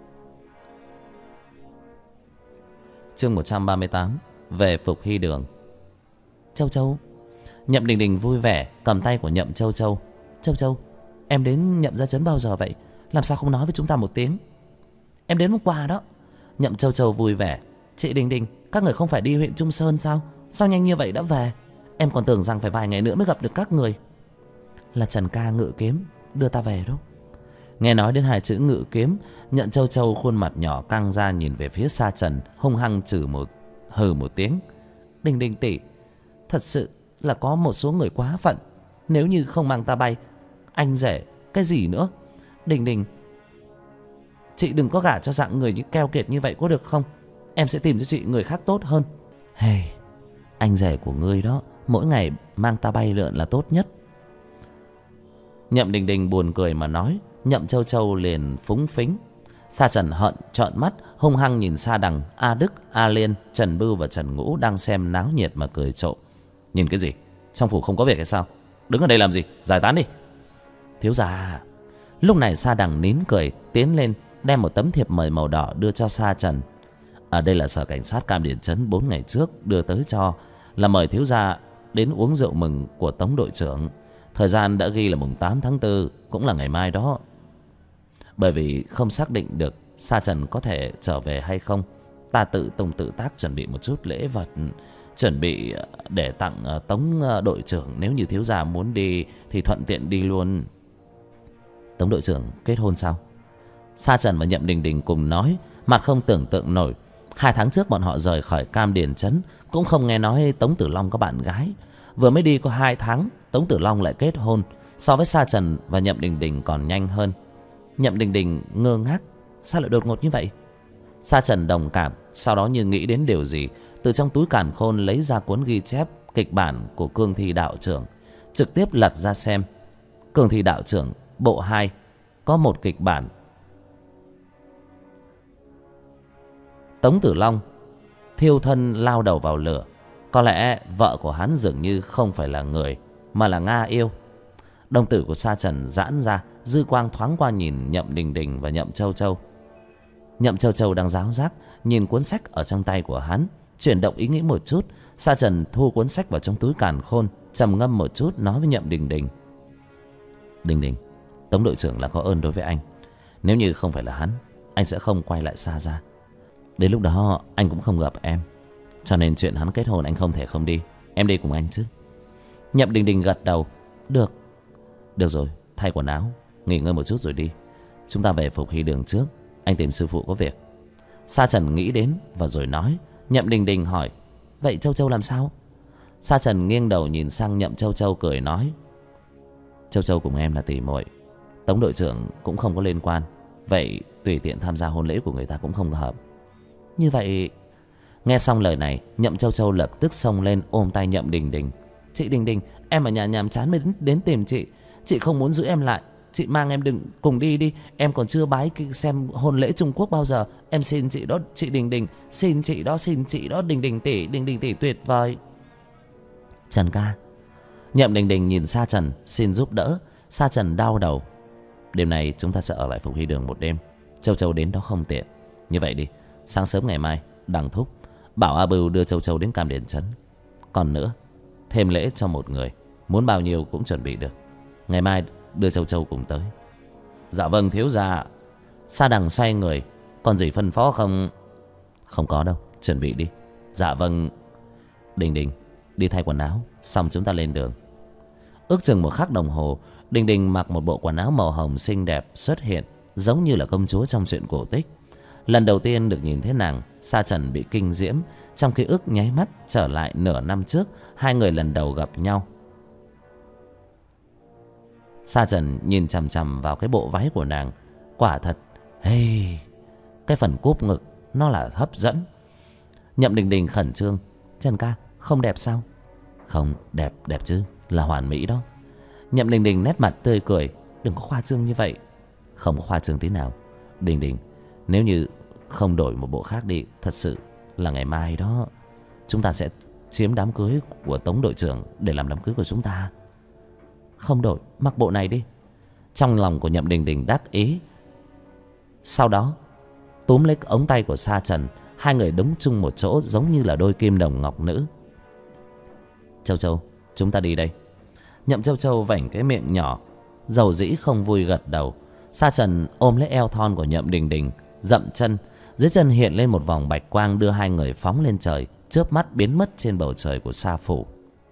Chương 138. Về Phục Hy Đường. Châu Châu. Nhậm Đình Đình vui vẻ cầm tay của Nhậm Châu Châu. Châu Châu, em đến Nhậm gia trấn bao giờ vậy? Làm sao không nói với chúng ta một tiếng? Em đến hôm qua đó. Nhậm Châu Châu vui vẻ. Chị Đình Đình, các người không phải đi huyện Trung Sơn sao? Sao nhanh như vậy đã về? Em còn tưởng rằng phải vài ngày nữa mới gặp được các người. Là Trần ca ngự kiếm đưa ta về đó. Nghe nói đến hai chữ ngự kiếm, Nhậm Châu Châu khuôn mặt nhỏ căng ra nhìn về phía Sa Trần, hung hăng hừ một tiếng. Đình Đình tỷ, thật sự là có một số người quá phận. Nếu như không mang ta bay, anh rể cái gì nữa? Đình Đình, chị đừng có gả cho dạng người như keo kiệt như vậy có được không? Em sẽ tìm cho chị người khác tốt hơn. Hey, anh rể của ngươi đó, mỗi ngày mang ta bay lượn là tốt nhất. Nhậm Đình Đình buồn cười mà nói. Nhậm Châu Châu liền phúng phính. Sa Trần hận trợn mắt, hung hăng nhìn Sa Đằng, A Đức, A Liên, Trần Bưu và Trần Ngũ đang xem náo nhiệt mà cười trộm. Nhìn cái gì? Trong phủ không có việc hay sao? Đứng ở đây làm gì? Giải tán đi. Thiếu gia. Lúc này Sa Đằng nín cười, tiến lên đem một tấm thiệp mời màu đỏ đưa cho Sa Trần. Ở đây là sở cảnh sát Cam Điền trấn 4 ngày trước đưa tới cho, là mời thiếu gia đến uống rượu mừng của Tống đội trưởng. Thời gian đã ghi là mùng 8 tháng 4, cũng là ngày mai đó. Bởi vì không xác định được Sa Trần có thể trở về hay không, ta tự tung tự tác chuẩn bị một chút lễ vật, chuẩn bị để tặng Tống đội trưởng. Nếu như thiếu gia muốn đi thì thuận tiện đi luôn. Tống đội trưởng kết hôn sao? Sa Trần và Nhậm Đình Đình cùng nói, mặt không tưởng tượng nổi. 2 tháng trước bọn họ rời khỏi Cam Điền trấn, cũng không nghe nói Tống Tử Long có bạn gái. Vừa mới đi có 2 tháng, Tống Tử Long lại kết hôn. So với Sa Trần và Nhậm Đình Đình còn nhanh hơn. Nhậm Đình Đình ngơ ngác, sao lại đột ngột như vậy? Sa Trần đồng cảm, sau đó như nghĩ đến điều gì, từ trong túi càn khôn lấy ra cuốn ghi chép kịch bản của Cương Thi đạo trưởng, trực tiếp lật ra xem. Cương Thi đạo trưởng bộ 2 có một kịch bản. Tống Tử Long thiêu thân lao đầu vào lửa. Có lẽ vợ của hắn dường như không phải là người, mà là Nga yêu. Đồng tử của Sa Trần giãn ra, dư quang thoáng qua nhìn Nhậm Đình Đình và Nhậm Châu Châu. Nhậm Châu Châu đang ráo rác nhìn cuốn sách ở trong tay của hắn, chuyển động ý nghĩ một chút. Sa Trần thu cuốn sách vào trong túi càn khôn, trầm ngâm một chút nói với Nhậm Đình Đình: Đình Đình, Tống đội trưởng là có ơn đối với anh. Nếu như không phải là hắn, anh sẽ không quay lại Sa gia. Đến lúc đó anh cũng không gặp em, cho nên chuyện hắn kết hôn anh không thể không đi. Em đi cùng anh chứ? Nhậm Đình Đình gật đầu. Được. Được rồi, thay quần áo, nghỉ ngơi một chút rồi đi. Chúng ta về Phục Hy Đường trước, anh tìm sư phụ có việc. Sa Trần nghĩ đến và rồi nói. Nhậm Đình Đình hỏi: Vậy Châu Châu làm sao? Sa Trần nghiêng đầu nhìn sang Nhậm Châu Châu cười nói: Châu Châu cùng em là tỉ muội, Tống đội trưởng cũng không có liên quan. Vậy tùy tiện tham gia hôn lễ của người ta cũng không hợp. Như vậy... Nghe xong lời này, Nhậm Châu Châu lập tức xông lên ôm tay Nhậm Đình Đình. Chị Đình Đình, em ở nhà nhàm chán mới đến tìm chị. Chị không muốn giữ em lại, chị mang em đừng cùng đi đi. Em còn chưa bái xem hôn lễ Trung Quốc bao giờ. Em xin chị đó, chị Đình Đình. Xin chị đó, Đình Đình tỷ tuyệt vời. Trần ca. Nhậm Đình Đình nhìn Sa Trần xin giúp đỡ. Sa Trần đau đầu. Đêm nay chúng ta sẽ ở lại Phục Hy Đường một đêm. Châu Châu đến đó không tiện. Như vậy đi, sáng sớm ngày mai đằng thúc bảo A Bưu đưa Châu Châu đến Cam Điền Trấn. Còn nữa, thêm lễ cho một người, muốn bao nhiêu cũng chuẩn bị được. Ngày mai đưa Châu Châu cùng tới. Dạ vâng thiếu gia. Sa Đằng xoay người. Còn gì phân phó không? Không có đâu, chuẩn bị đi. Dạ vâng. Đình Đình, đi thay quần áo, xong chúng ta lên đường. Ước chừng một khắc đồng hồ, Đình Đình mặc một bộ quần áo màu hồng xinh đẹp xuất hiện, giống như là công chúa trong truyện cổ tích. Lần đầu tiên được nhìn thấy nàng, Sa Trần bị kinh diễm. Trong ký ức nháy mắt trở lại nửa năm trước, hai người lần đầu gặp nhau. Sa Trần nhìn chằm chằm vào cái bộ váy của nàng. Quả thật, hey, cái phần cúp ngực nó là hấp dẫn. Nhậm Đình Đình khẩn trương: Trần ca, không đẹp sao? Không, đẹp, đẹp chứ, là hoàn mỹ đó. Nhậm Đình Đình nét mặt tươi cười: Đừng có khoa trương như vậy. Không có khoa trương tí nào. Đình Đình, nếu như không đổi một bộ khác đi, thật sự là ngày mai đó chúng ta sẽ chiếm đám cưới của Tống đội trưởng để làm đám cưới của chúng ta. Không đổi, mặc bộ này đi. Trong lòng của Nhậm Đình Đình đắc ý. Sau đó túm lấy ống tay của Sa Trần. Hai người đứng chung một chỗ giống như là đôi kim đồng ngọc nữ. Châu Châu, chúng ta đi đây. Nhậm Châu Châu vảnh cái miệng nhỏ, dầu dĩ không vui gật đầu. Sa Trần ôm lấy eo thon của Nhậm Đình Đình, dậm chân. Dưới chân hiện lên một vòng bạch quang đưa hai người phóng lên trời, chớp mắt biến mất trên bầu trời của Sa Phủ.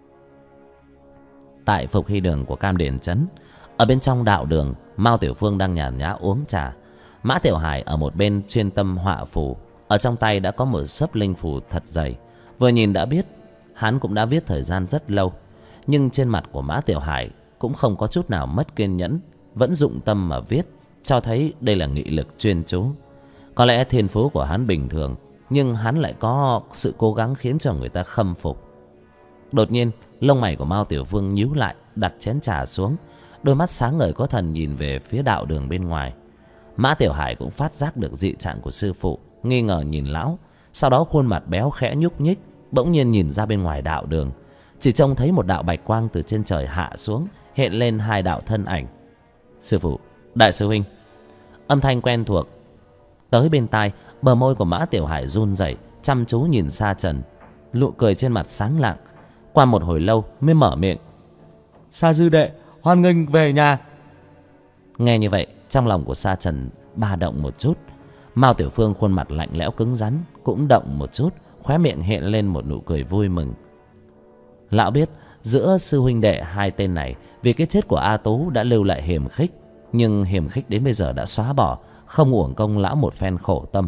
Tại Phục Hy Đường của Cam Điền Trấn, ở bên trong đạo đường, Mao Tiểu Phương đang nhàn nhã uống trà. Mã Tiểu Hải ở một bên chuyên tâm họa phù. Ở trong tay đã có một xấp linh phù thật dày. Vừa nhìn đã biết hắn cũng đã viết thời gian rất lâu. Nhưng trên mặt của Mã Tiểu Hải cũng không có chút nào mất kiên nhẫn, vẫn dụng tâm mà viết, cho thấy đây là nghị lực chuyên chú. Có lẽ thiên phú của hắn bình thường, nhưng hắn lại có sự cố gắng khiến cho người ta khâm phục. Đột nhiên lông mày của Mao Tiểu Phương nhíu lại, đặt chén trà xuống, đôi mắt sáng ngời có thần nhìn về phía đạo đường bên ngoài. Mã Tiểu Hải cũng phát giác được dị trạng của sư phụ, nghi ngờ nhìn lão. Sau đó khuôn mặt béo khẽ nhúc nhích, bỗng nhiên nhìn ra bên ngoài đạo đường. Chỉ trông thấy một đạo bạch quang từ trên trời hạ xuống, hiện lên hai đạo thân ảnh. Sư phụ, đại sư huynh. Âm thanh quen thuộc tới bên tai, bờ môi của Mã Tiểu Hải run rẩy, chăm chú nhìn Sa Trần. Nụ cười trên mặt sáng lạng. Qua một hồi lâu mới mở miệng: Sa sư đệ, hoan nghênh về nhà. Nghe như vậy, trong lòng của Sa Trần ba động một chút. Mao Tiểu Phương khuôn mặt lạnh lẽo cứng rắn cũng động một chút, khóe miệng hiện lên một nụ cười vui mừng. Lão biết giữa sư huynh đệ hai tên này, vì cái chết của A Tú đã lưu lại hiềm khích, nhưng hiềm khích đến bây giờ đã xóa bỏ, không uổng công lão một phen khổ tâm.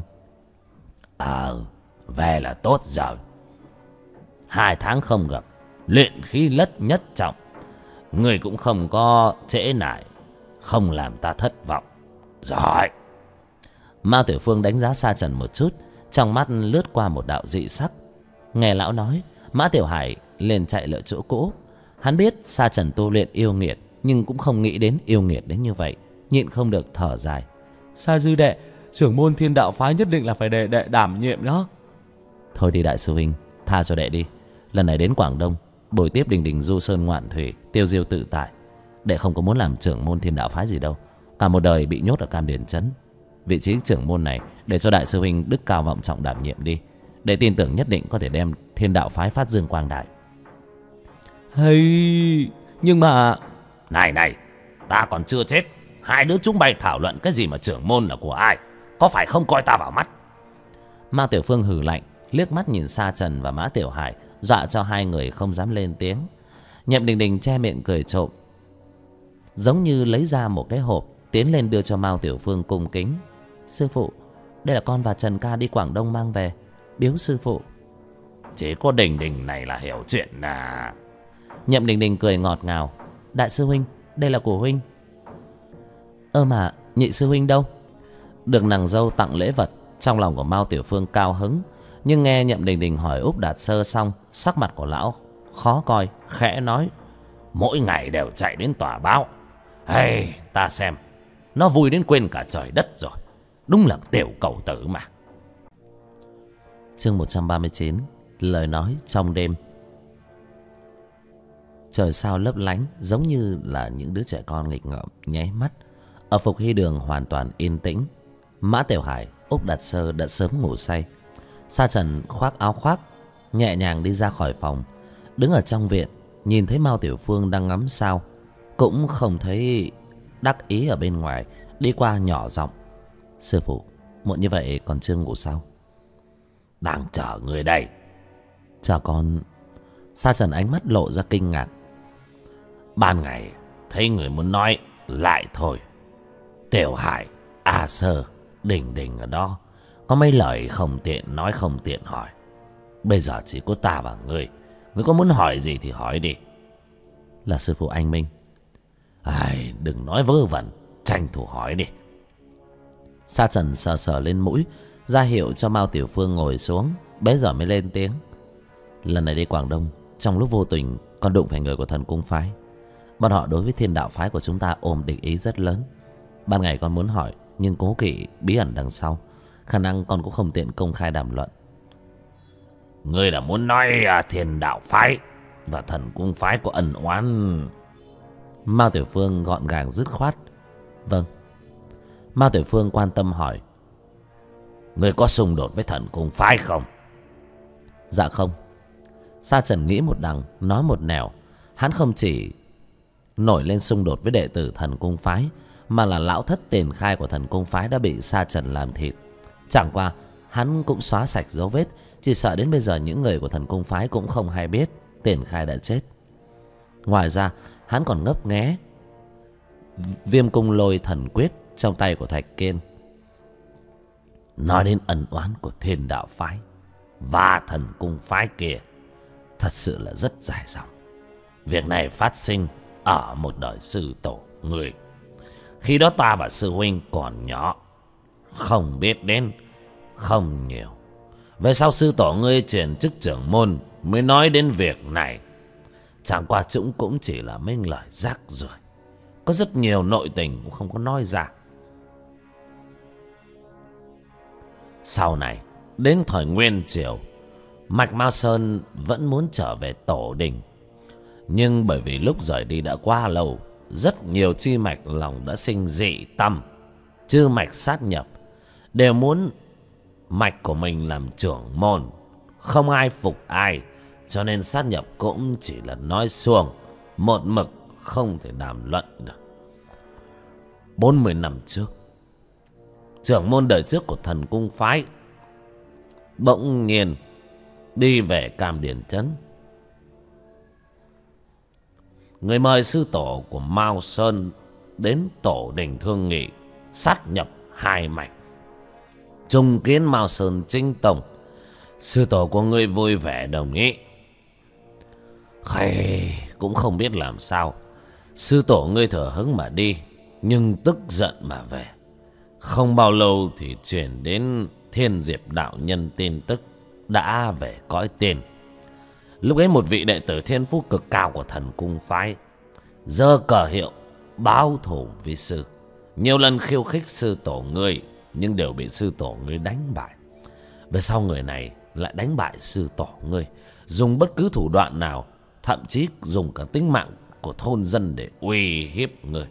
Về là tốt rồi. 2 tháng không gặp, luyện khí lất nhất trọng. Ngươi cũng không có trễ nải, không làm ta thất vọng. Giỏi. Mao Tiểu Phương đánh giá Sa Trần một chút, trong mắt lướt qua một đạo dị sắc. Nghe lão nói, Mã Tiểu Hải liền chạy lại chỗ cũ. Hắn biết Sa Trần tu luyện yêu nghiệt, nhưng cũng không nghĩ đến yêu nghiệt đến như vậy, nhịn không được thở dài. Sa sư đệ, trưởng môn Thiên Đạo phái nhất định là phải để đệ đảm nhiệm đó. Thôi đi đại sư huynh, tha cho đệ đi. Lần này đến Quảng Đông, bồi tiếp Đình Đình du sơn ngoạn thủy, tiêu diêu tự tại. Đệ không có muốn làm trưởng môn Thiên Đạo phái gì đâu. Cả một đời bị nhốt ở Cam Điền Trấn. Vị trí trưởng môn này để cho đại sư huynh đức cao vọng trọng đảm nhiệm đi. Đệ tin tưởng nhất định có thể đem Thiên Đạo phái phát dương quang đại. Hay, nhưng mà... Này, ta còn chưa chết. Hai đứa chúng bay thảo luận cái gì mà trưởng môn là của ai? Có phải không coi ta vào mắt? Mao Tiểu Phương hừ lạnh, liếc mắt nhìn Sa Trần và Mã Tiểu Hải, dọa cho hai người không dám lên tiếng. Nhậm Đình Đình che miệng cười trộm, giống như lấy ra một cái hộp, tiến lên đưa cho Mao Tiểu Phương cung kính. Sư phụ, đây là con và Trần ca đi Quảng Đông mang về, biếu sư phụ. Chỉ có Đình Đình này là hiểu chuyện à? Nhậm Đình Đình cười ngọt ngào. Đại sư huynh, đây là của huynh. Ơ mà nhị sư huynh đâu? Được nàng dâu tặng lễ vật, trong lòng của Mao Tiểu Phương cao hứng. Nhưng nghe Nhậm Đình Đình hỏi Úc Đạt Sơ xong, sắc mặt của lão khó coi, khẽ nói: mỗi ngày đều chạy đến tòa báo. Hey, ta xem nó vui đến quên cả trời đất rồi. Đúng là tiểu cầu tử mà. Chương 139, lời nói trong đêm. Trời sao lấp lánh, giống như là những đứa trẻ con nghịch ngợm nháy mắt. Ở Phục Hy Đường hoàn toàn yên tĩnh. Mã Tiểu Hải, Úc Đạt Sơ đã sớm ngủ say. Sa Trần khoác áo khoác, nhẹ nhàng đi ra khỏi phòng, đứng ở trong viện, nhìn thấy Mao Tiểu Phương đang ngắm sao, cũng không thấy đắc ý ở bên ngoài, đi qua nhỏ giọng: sư phụ, muộn như vậy còn chưa ngủ sao? Đang chờ người đây. Chờ con? Sa Trần ánh mắt lộ ra kinh ngạc. Ban ngày thấy người muốn nói lại thôi. Tiểu Hải, A Sơ, Đình Đình ở đó, có mấy lời không tiện nói, không tiện hỏi. Bây giờ chỉ có ta và ngươi. Ngươi có muốn hỏi gì thì hỏi đi. Là sư phụ anh Minh. Ai, đừng nói vớ vẩn, tranh thủ hỏi đi. Sa Trần sờ sờ lên mũi, ra hiệu cho Mao Tiểu Phương ngồi xuống, bấy giờ mới lên tiếng. Lần này đi Quảng Đông, trong lúc vô tình con đụng phải người của Thần Cung phái. Bọn họ đối với Thiên Đạo phái của chúng ta ôm địch ý rất lớn. Ban ngày con muốn hỏi, nhưng cố kỵ bí ẩn đằng sau, khả năng con cũng không tiện công khai đàm luận. Ngươi là muốn nói Thiên Đạo phái và Thần Cung phái có ân oán? Mao Tiểu Phương gọn gàng dứt khoát. Vâng. Mao Tiểu Phương quan tâm hỏi: ngươi có xung đột với Thần Cung phái không? Dạ không. Sa Trần nghĩ một đằng nói một nẻo. Hắn không chỉ nổi lên xung đột với đệ tử Thần Cung phái, mà là lão thất tiền khai của Thần Cung phái đã bị Sa Trần làm thịt. Chẳng qua hắn cũng xóa sạch dấu vết, chỉ sợ đến bây giờ những người của Thần Cung phái cũng không hay biết tiền khai đã chết. Ngoài ra hắn còn ngấp nghé Viêm Cung Lôi Thần Quyết trong tay của Thạch Kiên. Nói đến ân oán của Thiên Đạo phái và Thần Cung phái kia, thật sự là rất dài dòng. Việc này phát sinh ở một đời sư tổ người. Khi đó ta và sư huynh còn nhỏ, không biết đến không nhiều. Về sau sư tổ ngươi chuyển chức trưởng môn mới nói đến việc này. Chẳng qua chúng cũng chỉ là mấy lời rác rưởi, có rất nhiều nội tình cũng không có nói ra. Sau này đến thời Nguyên Triều, Mạch Mao Sơn vẫn muốn trở về tổ đình. Nhưng bởi vì lúc rời đi đã quá lâu, rất nhiều chi mạch lòng đã sinh dị tâm. Chư mạch sát nhập, đều muốn mạch của mình làm trưởng môn. Không ai phục ai, cho nên sát nhập cũng chỉ là nói suông, một mực không thể đàm luận được. 40 năm trước, trưởng môn đời trước của Thần Cung phái bỗng nhiên đi về Cam Điền Trấn. Người mời sư tổ của Mao Sơn đến tổ đình thương nghị sát nhập hai mạch, trùng kiến Mao Sơn chính tông. Sư tổ của ngươi vui vẻ đồng ý. Khây cũng không biết làm sao, Sư tổ ngươi thừa hứng mà đi, nhưng tức giận mà về. Không bao lâu thì truyền đến Thiên Diệp đạo nhân tin tức đã về cõi tiền. Lúc ấy một vị đệ tử thiên phú cực cao của thần cung phái giơ cờ hiệu báo thù với sư, nhiều lần khiêu khích sư tổ ngươi, nhưng đều bị sư tổ ngươi đánh bại. Về sau người này lại đánh bại sư tổ ngươi, dùng bất cứ thủ đoạn nào, thậm chí dùng cả tính mạng của thôn dân để uy hiếp ngươi.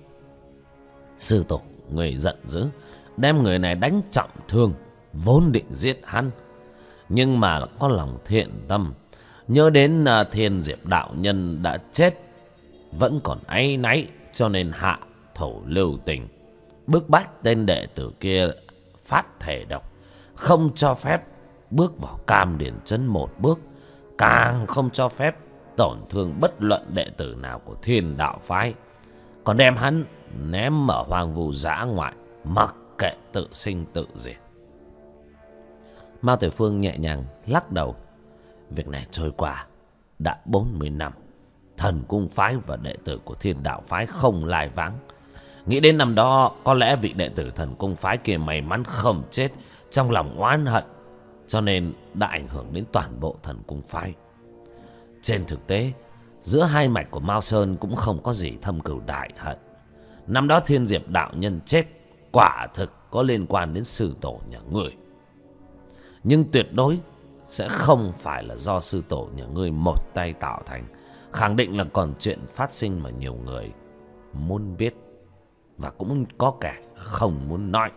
Sư tổ ngươi giận dữ, đem người này đánh trọng thương, vốn định giết hắn, nhưng mà có lòng thiện tâm, nhớ đến Thiên Diệp đạo nhân đã chết, vẫn còn áy náy, cho nên hạ thủ lưu tình, bức bách tên đệ tử kia phát thể độc, không cho phép bước vào Cam Điền Trấn một bước, càng không cho phép tổn thương bất luận đệ tử nào của Thiên đạo phái, còn đem hắn ném ở hoang vu dã ngoại, mặc kệ tự sinh tự diệt. Mao Tiểu Phương nhẹ nhàng lắc đầu. Việc này trôi qua đã 40 năm, thần cung phái và đệ tử của Thiên đạo phái không lai vãng. Nghĩ đến năm đó, có lẽ vị đệ tử thần cung phái kia may mắn không chết, trong lòng oán hận, cho nên đã ảnh hưởng đến toàn bộ thần cung phái. Trên thực tế, giữa hai mạch của Mao Sơn cũng không có gì thâm cừu đại hận. Năm đó Thiên Diệp đạo nhân chết quả thực có liên quan đến sư tổ nhà ngươi, nhưng tuyệt đối sẽ không phải là do sư tổ nhà ngươi một tay tạo thành. Khẳng định là còn chuyện phát sinh mà nhiều người muốn biết, và cũng có kẻ không muốn nói.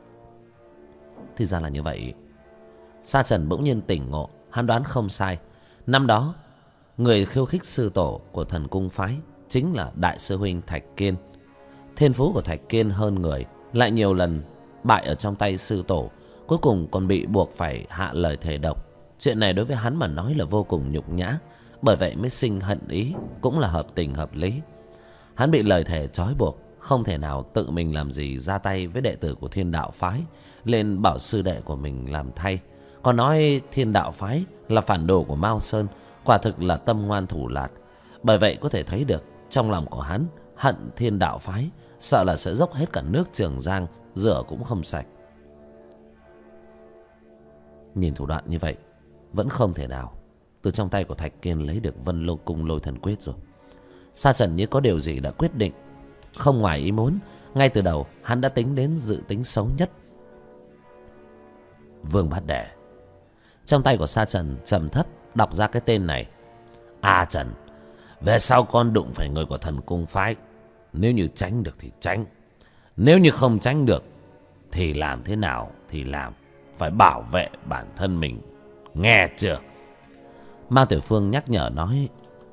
Thì ra là như vậy. Sa Trần bỗng nhiên tỉnh ngộ, hắn đoán không sai. Năm đó người khiêu khích sư tổ của thần cung phái chính là đại sư huynh Thạch Kiên. Thiên phú của Thạch Kiên hơn người, lại nhiều lần bại ở trong tay sư tổ, cuối cùng còn bị buộc phải hạ lời thề độc. Chuyện này đối với hắn mà nói là vô cùng nhục nhã, bởi vậy mới sinh hận ý, cũng là hợp tình hợp lý. Hắn bị lời thề trói buộc, không thể nào tự mình làm gì ra tay với đệ tử của Thiên đạo phái, nên bảo sư đệ của mình làm thay. Còn nói Thiên đạo phái là phản đồ của Mao Sơn, quả thực là tâm ngoan thủ lạt. Bởi vậy có thể thấy được trong lòng của hắn hận Thiên đạo phái, sợ là sẽ dốc hết cả nước Trường Giang, rửa cũng không sạch. Nhìn thủ đoạn như vậy, vẫn không thể nào từ trong tay của Thạch Kiên lấy được Vân Lô Cung Lôi Thần Quyết rồi. Sa Trần như có điều gì đã quyết định. Không ngoài ý muốn, ngay từ đầu hắn đã tính đến dự tính xấu nhất. Vương Bát Đệ. Trong tay của Sa Trần trầm thấp đọc ra cái tên này. Trần, về sau con đụng phải người của thần cung phái, nếu như tránh được thì tránh, nếu như không tránh được thì làm thế nào thì làm, phải bảo vệ bản thân mình, nghe chưa? Mao Tiểu Phương nhắc nhở nói.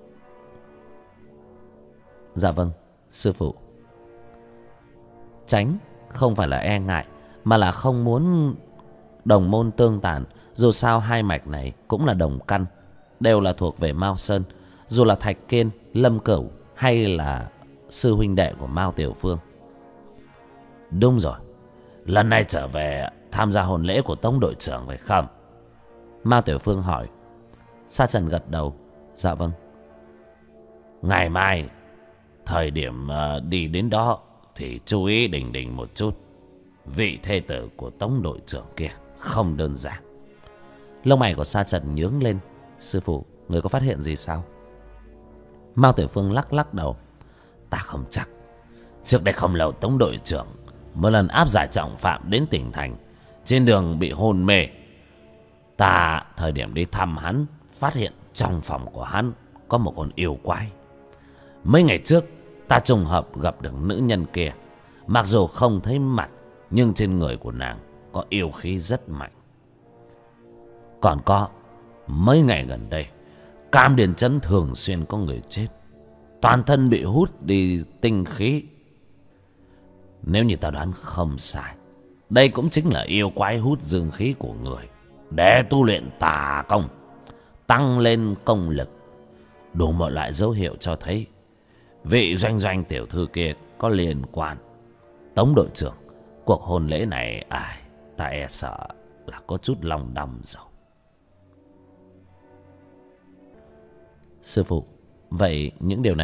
Dạ vâng, sư phụ. Tránh không phải là e ngại, mà là không muốn đồng môn tương tàn. Dù sao hai mạch này cũng là đồng căn, đều là thuộc về Mao Sơn. Dù là Thạch Kiên, Lâm Cửu hay là sư huynh đệ của Mao Tiểu Phương. Đúng rồi, lần này trở về tham gia hôn lễ của Tống đội trưởng phải không? Mao Tiểu Phương hỏi. Sa Trần gật đầu. Dạ vâng. Ngày mai thời điểm đi đến đó thì chú ý Đình Đình một chút. Vị thê tử của Tống đội trưởng kia không đơn giản. Lông mày của Sa Trần nhướng lên. Sư phụ, người có phát hiện gì sao? Mao Tiểu Phương lắc lắc đầu. Ta không chắc. Trước đây không lâu Tống đội trưởng một lần áp giải trọng phạm đến tỉnh thành, trên đường bị hôn mê. Ta thời điểm đi thăm hắn, phát hiện trong phòng của hắn có một con yêu quái. Mấy ngày trước ta trùng hợp gặp được nữ nhân kia. Mặc dù không thấy mặt, nhưng trên người của nàng có yêu khí rất mạnh. Còn có mấy ngày gần đây, Cam Điền Trấn thường xuyên có người chết, toàn thân bị hút đi tinh khí. Nếu như ta đoán không sai, đây cũng chính là yêu quái hút dương khí của người để tu luyện tà công, tăng lên công lực. Đủ mọi loại dấu hiệu cho thấy vị Doanh Doanh tiểu thư kia có liên quan. Tống đội trưởng, cuộc hôn lễ này ta e sợ là có chút lòng đầm rồi. Sư phụ, vậy những điều này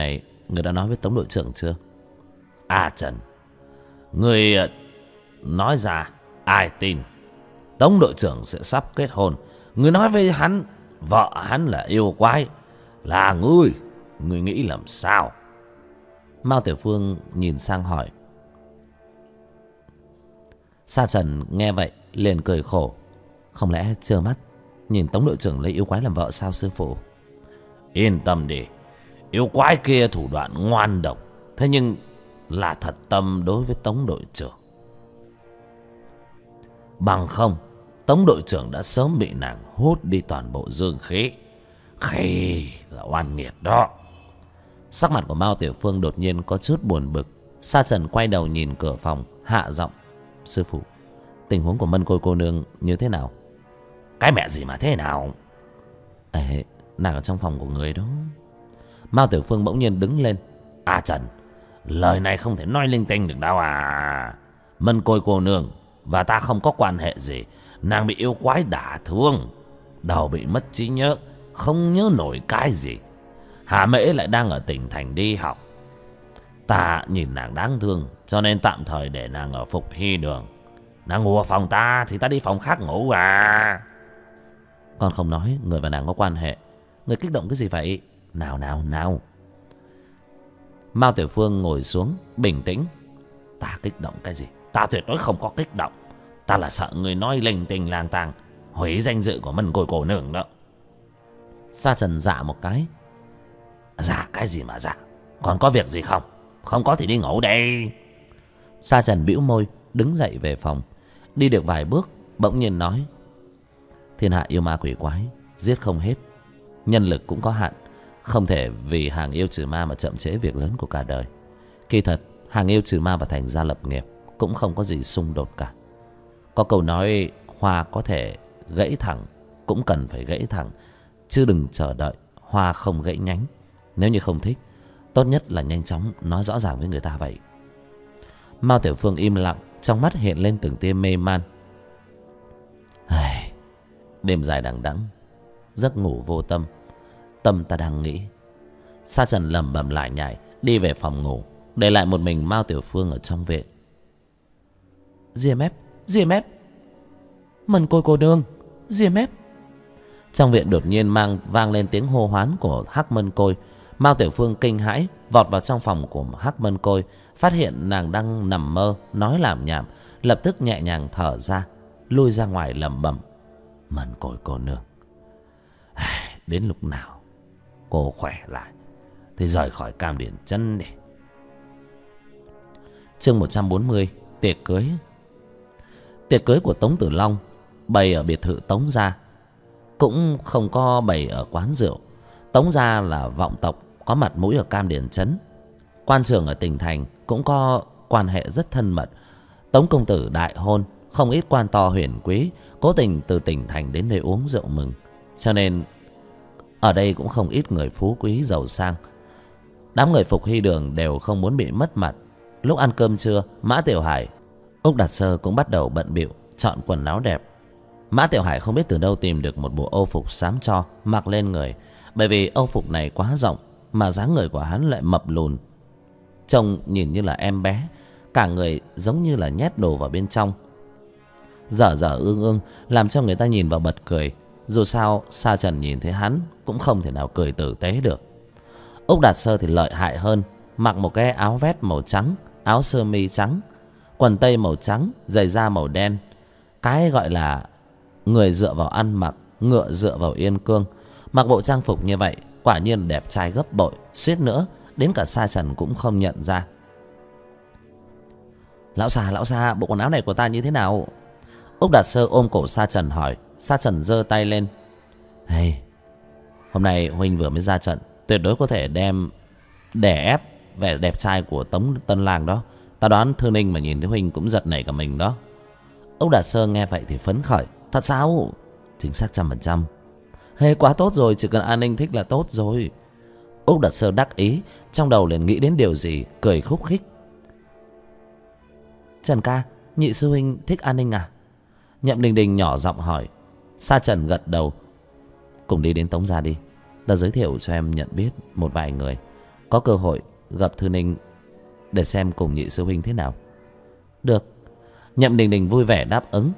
người đã nói với Tống đội trưởng chưa? À Trần, người nói ra ai tin? Tống đội trưởng sẽ sắp kết hôn. Người nói với hắn vợ hắn là yêu quái. Là ngươi nghĩ làm sao? Mao Tiểu Phương nhìn sang hỏi. Sa Trần nghe vậy liền cười khổ. Không lẽ trơ mắt nhìn Tống đội trưởng lấy yêu quái làm vợ sao sư phụ? Yên tâm đi, yêu quái kia thủ đoạn ngoan độc, thế nhưng là thật tâm đối với Tống đội trưởng. Bằng không, Tống đội trưởng đã sớm bị nàng hút đi toàn bộ dương khí. Khí là oan nghiệt đó. Sắc mặt của Mao Tiểu Phương đột nhiên có chút buồn bực. Sa Trần quay đầu nhìn cửa phòng, hạ giọng. Sư phụ, tình huống của Mân Côi cô nương như thế nào? Cái mẹ gì mà thế nào? Ê, nàng ở trong phòng của người đó. Mao Tiểu Phương bỗng nhiên đứng lên. À Trần, lời này không thể nói linh tinh được đâu à. Mân Côi cô nương và ta không có quan hệ gì. Nàng bị yêu quái đả thương, đầu bị mất trí nhớ, không nhớ nổi cái gì. Hà Mễ lại đang ở tỉnh thành đi học. Ta nhìn nàng đáng thương, cho nên tạm thời để nàng ở Phục Hy Đường. Nàng ngủ ở phòng ta thì ta đi phòng khác ngủ à. Con không nói người và nàng có quan hệ. Người kích động cái gì vậy? Nào. Mao Tiểu Phương ngồi xuống bình tĩnh. Ta kích động cái gì? Ta tuyệt đối không có kích động. Ta là sợ người nói linh tinh lang tang, hủy danh dự của Mân Côi cô nương đó. Sa Trần dạ một cái. Dạ cái gì mà dạ? Còn có việc gì không? Không có thì đi ngủ đây. Sa Trần bĩu môi đứng dậy về phòng. Đi được vài bước bỗng nhiên nói. Thiên hạ yêu ma quỷ quái, giết không hết. Nhân lực cũng có hạn, không thể vì hàng yêu trừ ma mà chậm trễ việc lớn của cả đời. Kỳ thật hàng yêu trừ ma và thành gia lập nghiệp cũng không có gì xung đột cả. Có câu nói hoa có thể gãy thẳng cũng cần phải gãy thẳng, chứ đừng chờ đợi hoa không gãy nhánh. Nếu như không thích, tốt nhất là nhanh chóng nói rõ ràng với người ta vậy. Mao Tiểu Phương im lặng, trong mắt hiện lên từng tia mê man. Đêm dài đằng đẵng, giấc ngủ vô tâm, tâm ta đang nghĩ. Sa Trần lẩm bẩm lại nhải đi về phòng ngủ, để lại một mình Mao Tiểu Phương ở trong viện. GMF, Mân Côi cô nương, GMF. Trong viện đột nhiên vang lên tiếng hô hoán của Hắc Mân Côi. Mao Tiểu Phương kinh hãi vọt vào trong phòng của Hắc Mân Côi, phát hiện nàng đang nằm mơ nói lảm nhảm, lập tức nhẹ nhàng thở ra, lui ra ngoài lẩm bẩm. Mân Côi cô nương, đến lúc nào cô khỏe lại thì rời khỏi Cam Điển Trấn đi. Chương 140, tiệc cưới. Tiệc cưới của Tống Tử Long bày ở biệt thự Tống gia, cũng không có bày ở quán rượu. Tống gia là vọng tộc có mặt mũi ở Cam Điển Trấn. Quan trường ở tỉnh thành cũng có quan hệ rất thân mật. Tống công tử đại hôn, không ít quan to huyền quý cố tình từ tỉnh thành đến đây uống rượu mừng, cho nên ở đây cũng không ít người phú quý giàu sang. Đám người Phục Hy Đường đều không muốn bị mất mặt. Lúc ăn cơm trưa, Mã Tiểu Hải, Úc Đạt Sơ cũng bắt đầu bận bịu chọn quần áo đẹp. Mã Tiểu Hải không biết từ đâu tìm được một bộ âu phục xám tro mặc lên người, bởi vì âu phục này quá rộng mà dáng người của hắn lại mập lùn, trông nhìn như là em bé, cả người giống như là nhét đồ vào bên trong, dở dở ương làm cho người ta nhìn vào bật cười. Dù sao Sa Trần nhìn thấy hắn cũng không thể nào cười tử tế được. Úc Đạt Sơ thì lợi hại hơn, mặc một cái áo vest màu trắng, áo sơ mi trắng, quần tây màu trắng, giày da màu đen. Cái gọi là người dựa vào ăn mặc, ngựa dựa vào yên cương. Mặc bộ trang phục như vậy quả nhiên đẹp trai gấp bội, suýt nữa đến cả Sa Trần cũng không nhận ra. Lão Sa, bộ quần áo này của ta như thế nào? Úc Đạt Sơ ôm cổ Sa Trần hỏi. Sa Trần giơ tay lên. Hôm nay huynh vừa mới ra trận, tuyệt đối có thể đem đè ép vẻ đẹp trai của Tống Tân Lang đó. Ta đoán Thư Ninh mà nhìn thấy huynh cũng giật nảy cả mình đó. Úc Đạt Sơ nghe vậy thì phấn khởi. Thật sao? Chính xác 100%. Quá tốt rồi, chỉ cần An Ninh thích là tốt rồi. Úc Đạt Sơ đắc ý, trong đầu liền nghĩ đến điều gì, cười khúc khích. Trần ca, nhị sư huynh thích An Ninh à? Nhậm Đình Đình nhỏ giọng hỏi. Sa Trần gật đầu. Cùng đi đến Tống gia đi, ta giới thiệu cho em nhận biết một vài người. Có cơ hội gặp Thư Ninh để xem cùng nhị sư huynh thế nào. Được. Nhậm Đình Đình vui vẻ đáp ứng.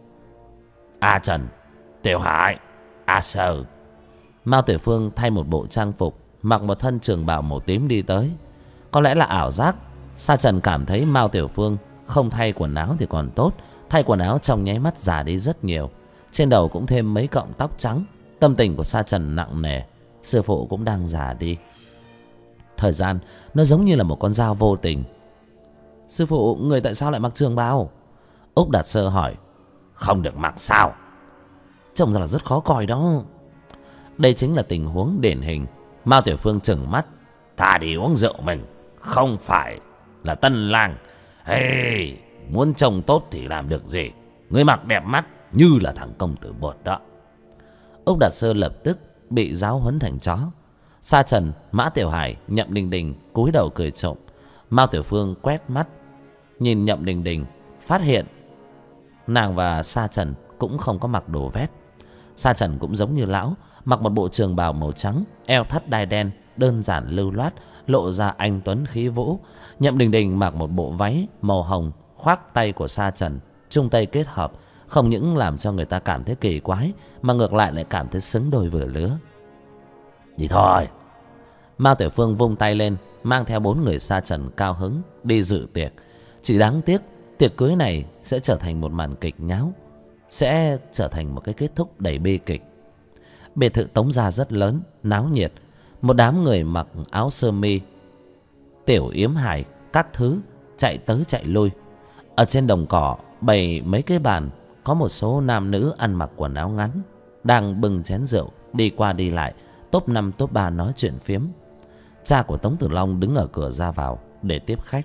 A Trần, Tiểu Hải, A Sơ. Mao Tiểu Phương thay một bộ trang phục, mặc một thân trường bào màu tím đi tới. Có lẽ là ảo giác, Sa Trần cảm thấy Mao Tiểu Phương không thay quần áo thì còn tốt, thay quần áo trong nháy mắt già đi rất nhiều. Trên đầu cũng thêm mấy cọng tóc trắng. Tâm tình của Sa Trần nặng nề. Sư phụ cũng đang già đi. Thời gian nó giống như là một con dao vô tình. Sư phụ, người tại sao lại mặc trường bào? Úc Đạt Sơ hỏi. Không được mặc sao? Trông ra là rất khó coi đó. Đây chính là tình huống điển hình. Mao Tiểu Phương trừng mắt. Ta đi uống rượu mình, không phải là tân lang. Hey, muốn trông tốt thì làm được gì? Người mặc đẹp mắt như là thằng công tử bột đó. Úc Đạt Sơ lập tức bị giáo huấn thành chó. Sa Trần, Mã Tiểu Hải, Nhậm Đình Đình cúi đầu cười trộm. Mao Tiểu Phương quét mắt nhìn Nhậm Đình Đình, phát hiện nàng và Sa Trần cũng không có mặc đồ vest. Sa Trần cũng giống như lão, mặc một bộ trường bào màu trắng, eo thắt đai đen, đơn giản lưu loát, lộ ra anh tuấn khí vũ. Nhậm Đình Đình mặc một bộ váy màu hồng, khoác tay của Sa Trần, trung tây kết hợp, không những làm cho người ta cảm thấy kỳ quái, mà ngược lại lại cảm thấy xứng đôi vừa lứa. Đi thôi. Mao Tiểu Phương vung tay lên, mang theo 4 người Sa Trần cao hứng đi dự tiệc. Chỉ đáng tiếc tiệc cưới này sẽ trở thành một màn kịch nháo, sẽ trở thành một cái kết thúc đầy bi kịch. Biệt thự Tống gia rất lớn, náo nhiệt. Một đám người mặc áo sơ mi, tiểu yếm hài các thứ chạy tới chạy lui. Ở trên đồng cỏ bày mấy cái bàn, có một số nam nữ ăn mặc quần áo ngắn đang bưng chén rượu đi qua đi lại, top 5 top 3 nói chuyện phiếm. Cha của Tống Tử Long đứng ở cửa ra vào để tiếp khách.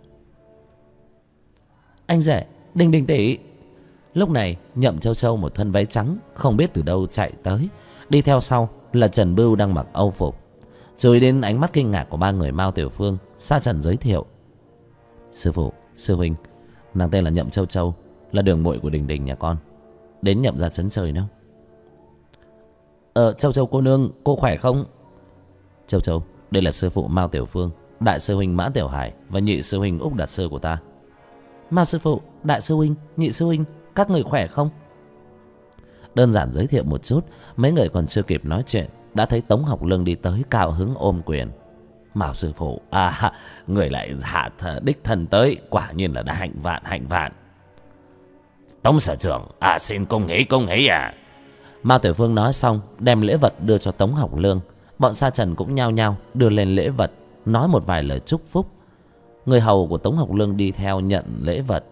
Anh rể, Đình Đình tỷ. Lúc này Nhậm Châu Châu một thân váy trắng không biết từ đâu chạy tới, đi theo sau là Trần Bưu đang mặc âu phục. Rồi đến ánh mắt kinh ngạc của 3 người Mao Tiểu Phương, Sa Trần giới thiệu. Sư phụ, sư huynh, nàng tên là Nhậm Châu Châu, là đường muội của Đình Đình nhà con, đến Nhậm gia trấn chơi nữa. Châu Châu cô nương, cô khỏe không? Châu Châu, đây là sư phụ Mao Tiểu Phương, đại sư huynh Mã Tiểu Hải và nhị sư huynh Úc Đạt Sơ của ta. Mao sư phụ, đại sư huynh, nhị sư huynh, các người khỏe không? Đơn giản giới thiệu một chút, mấy người còn chưa kịp nói chuyện đã thấy Tống Học Lương đi tới cao hứng ôm quyền. Mao sư phụ, người lại đích thân tới, quả nhiên là đã hạnh vạn hạnh vạn. Tống sở trưởng, xin công nghỉ à. Mao Tiểu Phương nói xong đem lễ vật đưa cho Tống Học Lương. Bọn Sa Trần cũng nhao nhao đưa lên lễ vật, nói một vài lời chúc phúc. Người hầu của Tống Học Lương đi theo nhận lễ vật.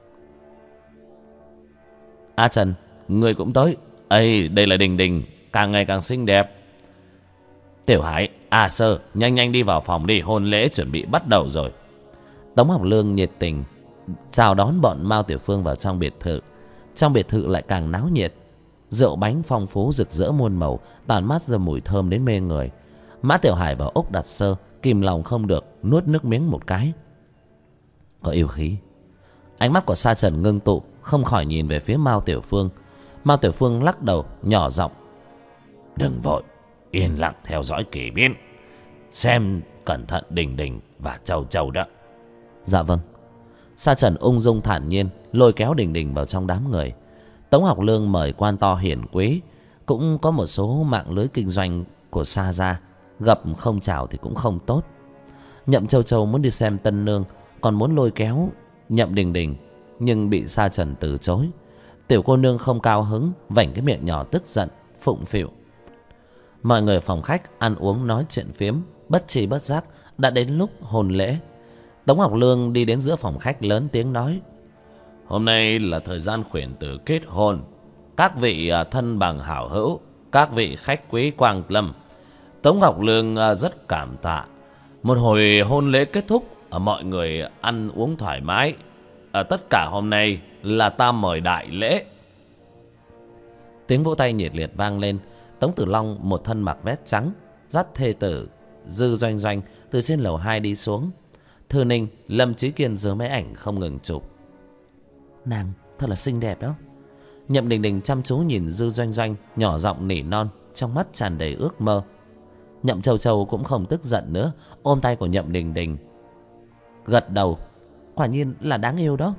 Trần, người cũng tới. Ây, đây là Đình Đình, càng ngày càng xinh đẹp. Tiểu Hải, Sơ, nhanh nhanh đi vào phòng đi, hôn lễ chuẩn bị bắt đầu rồi. Tống Học Lương nhiệt tình chào đón bọn Mao Tiểu Phương vào trong biệt thự. Trong biệt thự lại càng náo nhiệt, rượu bánh phong phú rực rỡ muôn màu, tản mát ra mùi thơm đến mê người. Mã Tiểu Hải và Úc Đạt Sơ kìm lòng không được nuốt nước miếng một cái. Có yêu khí. Ánh mắt của Sa Trần ngưng tụ, không khỏi nhìn về phía Mao Tiểu Phương. Mao Tiểu Phương lắc đầu nhỏ giọng. Đừng vội, yên lặng theo dõi kỳ biến, xem cẩn thận Đình Đình và Châu Châu đó. Dạ vâng. Sa Trần ung dung thản nhiên lôi kéo Đình Đình vào trong đám người. Tống Học Lương mời quan to hiển quý, cũng có một số mạng lưới kinh doanh của Sa gia, gặp không chào thì cũng không tốt. Nhậm Châu Châu muốn đi xem tân nương, còn muốn lôi kéo Nhậm Đình Đình, nhưng bị Sa Trần từ chối. Tiểu cô nương không cao hứng, vảnh cái miệng nhỏ tức giận, phụng phịu. Mọi người phòng khách ăn uống nói chuyện phiếm, bất tri bất giác đã đến lúc hôn lễ. Tống Học Lương đi đến giữa phòng khách lớn tiếng nói. Hôm nay là thời gian khuyển tử kết hôn. Các vị thân bằng hảo hữu, các vị khách quý quang lâm, Tống Ngọc Lương rất cảm tạ. Một hồi hôn lễ kết thúc, mọi người ăn uống thoải mái. Tất cả hôm nay là ta mời đại lễ. Tiếng vỗ tay nhiệt liệt vang lên. Tống Tử Long một thân mặc vest trắng, dắt thê tử Dư Doanh Doanh từ trên lầu 2 đi xuống. Thư Ninh, Lâm Chí Kiên giơ máy ảnh không ngừng chụp. Nàng thật là xinh đẹp đó. Nhậm Đình Đình chăm chú nhìn Dư Doanh Doanh, nhỏ giọng nỉ non, trong mắt tràn đầy ước mơ. Nhậm Châu Châu cũng không tức giận nữa, ôm tay của Nhậm Đình Đình gật đầu. Quả nhiên là đáng yêu đó.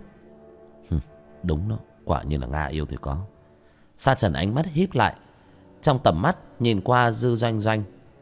Đúng đó, quả nhiên là Nga yêu thì có. Sa Trần ánh mắt híp lại, trong tầm mắt nhìn qua Dư Doanh Doanh,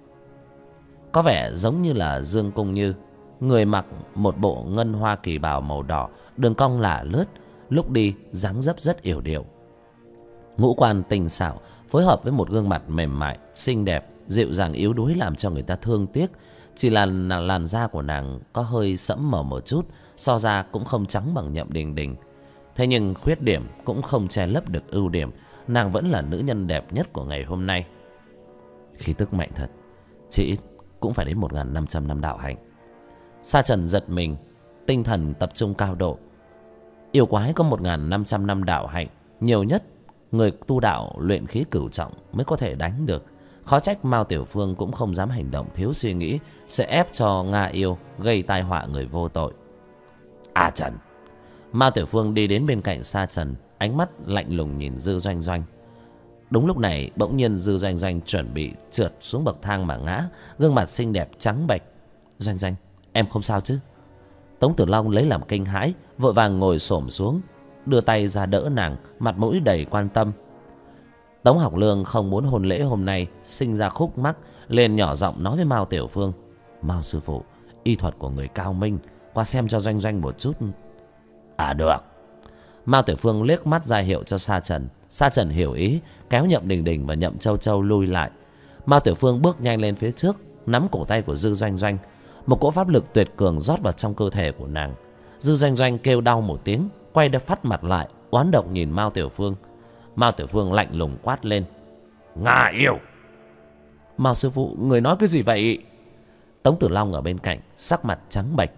có vẻ giống như là Dương Cung Như. Người mặc một bộ ngân hoa kỳ bào màu đỏ, đường cong lả lướt, lúc đi dáng dấp rất yểu điệu. Ngũ quan tinh xảo phối hợp với một gương mặt mềm mại, xinh đẹp, dịu dàng yếu đuối làm cho người ta thương tiếc. Chỉ là làn da của nàng có hơi sẫm màu một chút, so ra cũng không trắng bằng Nhậm Đình Đình. Thế nhưng khuyết điểm cũng không che lấp được ưu điểm, nàng vẫn là nữ nhân đẹp nhất của ngày hôm nay. Khí tức mạnh thật, chỉ ít cũng phải đến 1500 năm đạo hạnh. Sa Trần giật mình, tinh thần tập trung cao độ. Yêu quái có 1500 năm đạo hạnh, nhiều nhất người tu đạo luyện khí cửu trọng mới có thể đánh được. Khó trách Mao Tiểu Phương cũng không dám hành động thiếu suy nghĩ, sẽ ép cho Nga yêu gây tai họa người vô tội. À Trần. Mao Tiểu Phương đi đến bên cạnh Sa Trần, ánh mắt lạnh lùng nhìn Dư Doanh Doanh. Đúng lúc này bỗng nhiên Dư Doanh Doanh chuẩn bị trượt xuống bậc thang mà ngã, gương mặt xinh đẹp trắng bệch. Doanh Doanh, em không sao chứ? Tống Tử Long lấy làm kinh hãi, vội vàng ngồi xổm xuống, đưa tay ra đỡ nàng, mặt mũi đầy quan tâm. Tống Học Lương không muốn hôn lễ hôm nay sinh ra khúc mắc, liền nhỏ giọng nói với Mao Tiểu Phương: Mao sư phụ, y thuật của người cao minh, qua xem cho Doanh Doanh một chút. À được. Mao Tiểu Phương liếc mắt ra hiệu cho Sa Trần. Sa Trần hiểu ý, kéo Nhậm Đình Đình và Nhậm Châu Châu lui lại. Mao Tiểu Phương bước nhanh lên phía trước, nắm cổ tay của Dư Doanh Doanh. Một cỗ pháp lực tuyệt cường rót vào trong cơ thể của nàng. Dư Doanh Doanh kêu đau một tiếng, quay đập phát mặt lại, oán độc nhìn Mao Tiểu Phương. Mao Tiểu Phương lạnh lùng quát lên: Nga yêu! Mao sư phụ, người nói cái gì vậy? Tống Tử Long ở bên cạnh sắc mặt trắng bệch.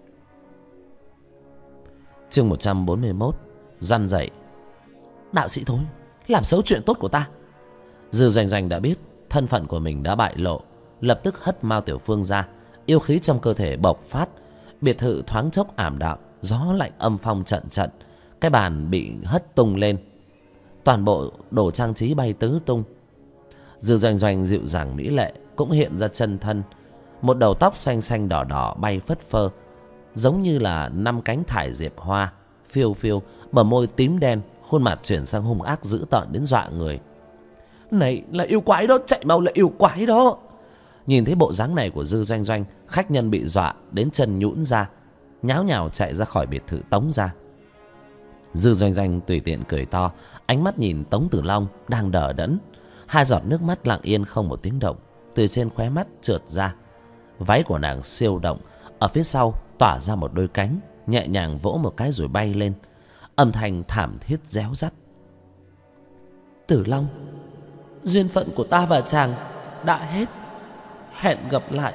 Chương 141, răn dậy. Đạo sĩ thối, làm xấu chuyện tốt của ta. Dư Doanh Doanh đã biết thân phận của mình đã bại lộ, lập tức hất Mao Tiểu Phương ra. Yêu khí trong cơ thể bộc phát, biệt thự thoáng chốc ảm đạm, gió lạnh âm phong trận trận. Cái bàn bị hất tung lên, toàn bộ đồ trang trí bay tứ tung. Dư Doanh Doanh dịu dàng mỹ lệ cũng hiện ra chân thân, một đầu tóc xanh xanh đỏ đỏ bay phất phơ, giống như là 5 cánh thải diệp hoa phiêu phiêu, bờ môi tím đen, khuôn mặt chuyển sang hung ác dữ tợn đến dọa người. Này là yêu quái đó, chạy mau, là yêu quái đó. Nhìn thấy bộ dáng này của Dư Doanh Doanh, khách nhân bị dọa đến chân nhũn ra, nháo nhào chạy ra khỏi biệt thự Tống ra. Dư Doanh Doanh tùy tiện cười to, ánh mắt nhìn Tống Tử Long đang đờ đẫn. 2 giọt nước mắt lặng yên không một tiếng động từ trên khóe mắt trượt ra. Váy của nàng siêu động, ở phía sau tỏa ra một đôi cánh, nhẹ nhàng vỗ một cái rồi bay lên. Âm thanh thảm thiết réo rắt: Tử Long, duyên phận của ta và chàng đã hết, hẹn gặp lại.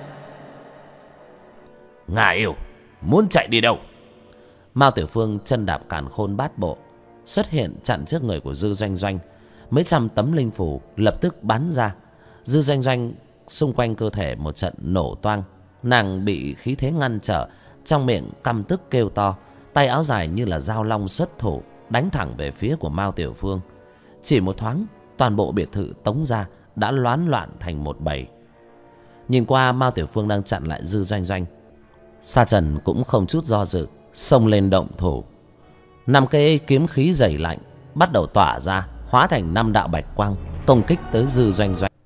Nga yêu, muốn chạy đi đâu? Mao Tiểu Phương chân đạp càn khôn bát bộ xuất hiện chặn trước người của Dư Doanh Doanh. Mấy trăm tấm linh phù lập tức bắn ra. Dư Doanh Doanh xung quanh cơ thể một trận nổ toang, nàng bị khí thế ngăn trở, trong miệng căm tức kêu to, tay áo dài như là dao long xuất thủ, đánh thẳng về phía của Mao Tiểu Phương. Chỉ một thoáng, toàn bộ biệt thự Tống gia đã loán loạn thành một bầy. Nhìn qua Mao Tiểu Phương đang chặn lại Dư Doanh Doanh, Sa Trần cũng không chút do dự xông lên động thủ. 5 cây kiếm khí dày lạnh bắt đầu tỏa ra, hóa thành 5 đạo bạch quang công kích tới Dư Doanh Doanh.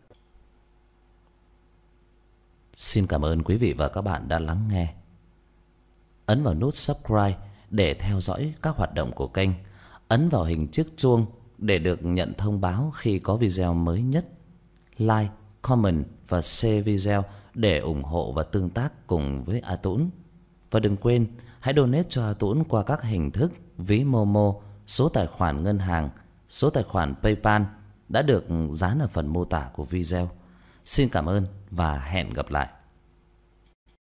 Xin cảm ơn quý vị và các bạn đã lắng nghe. Ấn vào nút subscribe để theo dõi các hoạt động của kênh. Ấn vào hình chiếc chuông để được nhận thông báo khi có video mới nhất. Like, comment và share video để ủng hộ và tương tác cùng với A Tũng. Và đừng quên hãy donate cho A Tũng qua các hình thức ví Momo, số tài khoản ngân hàng, số tài khoản PayPal đã được dán ở phần mô tả của video. Xin cảm ơn và hẹn gặp lại.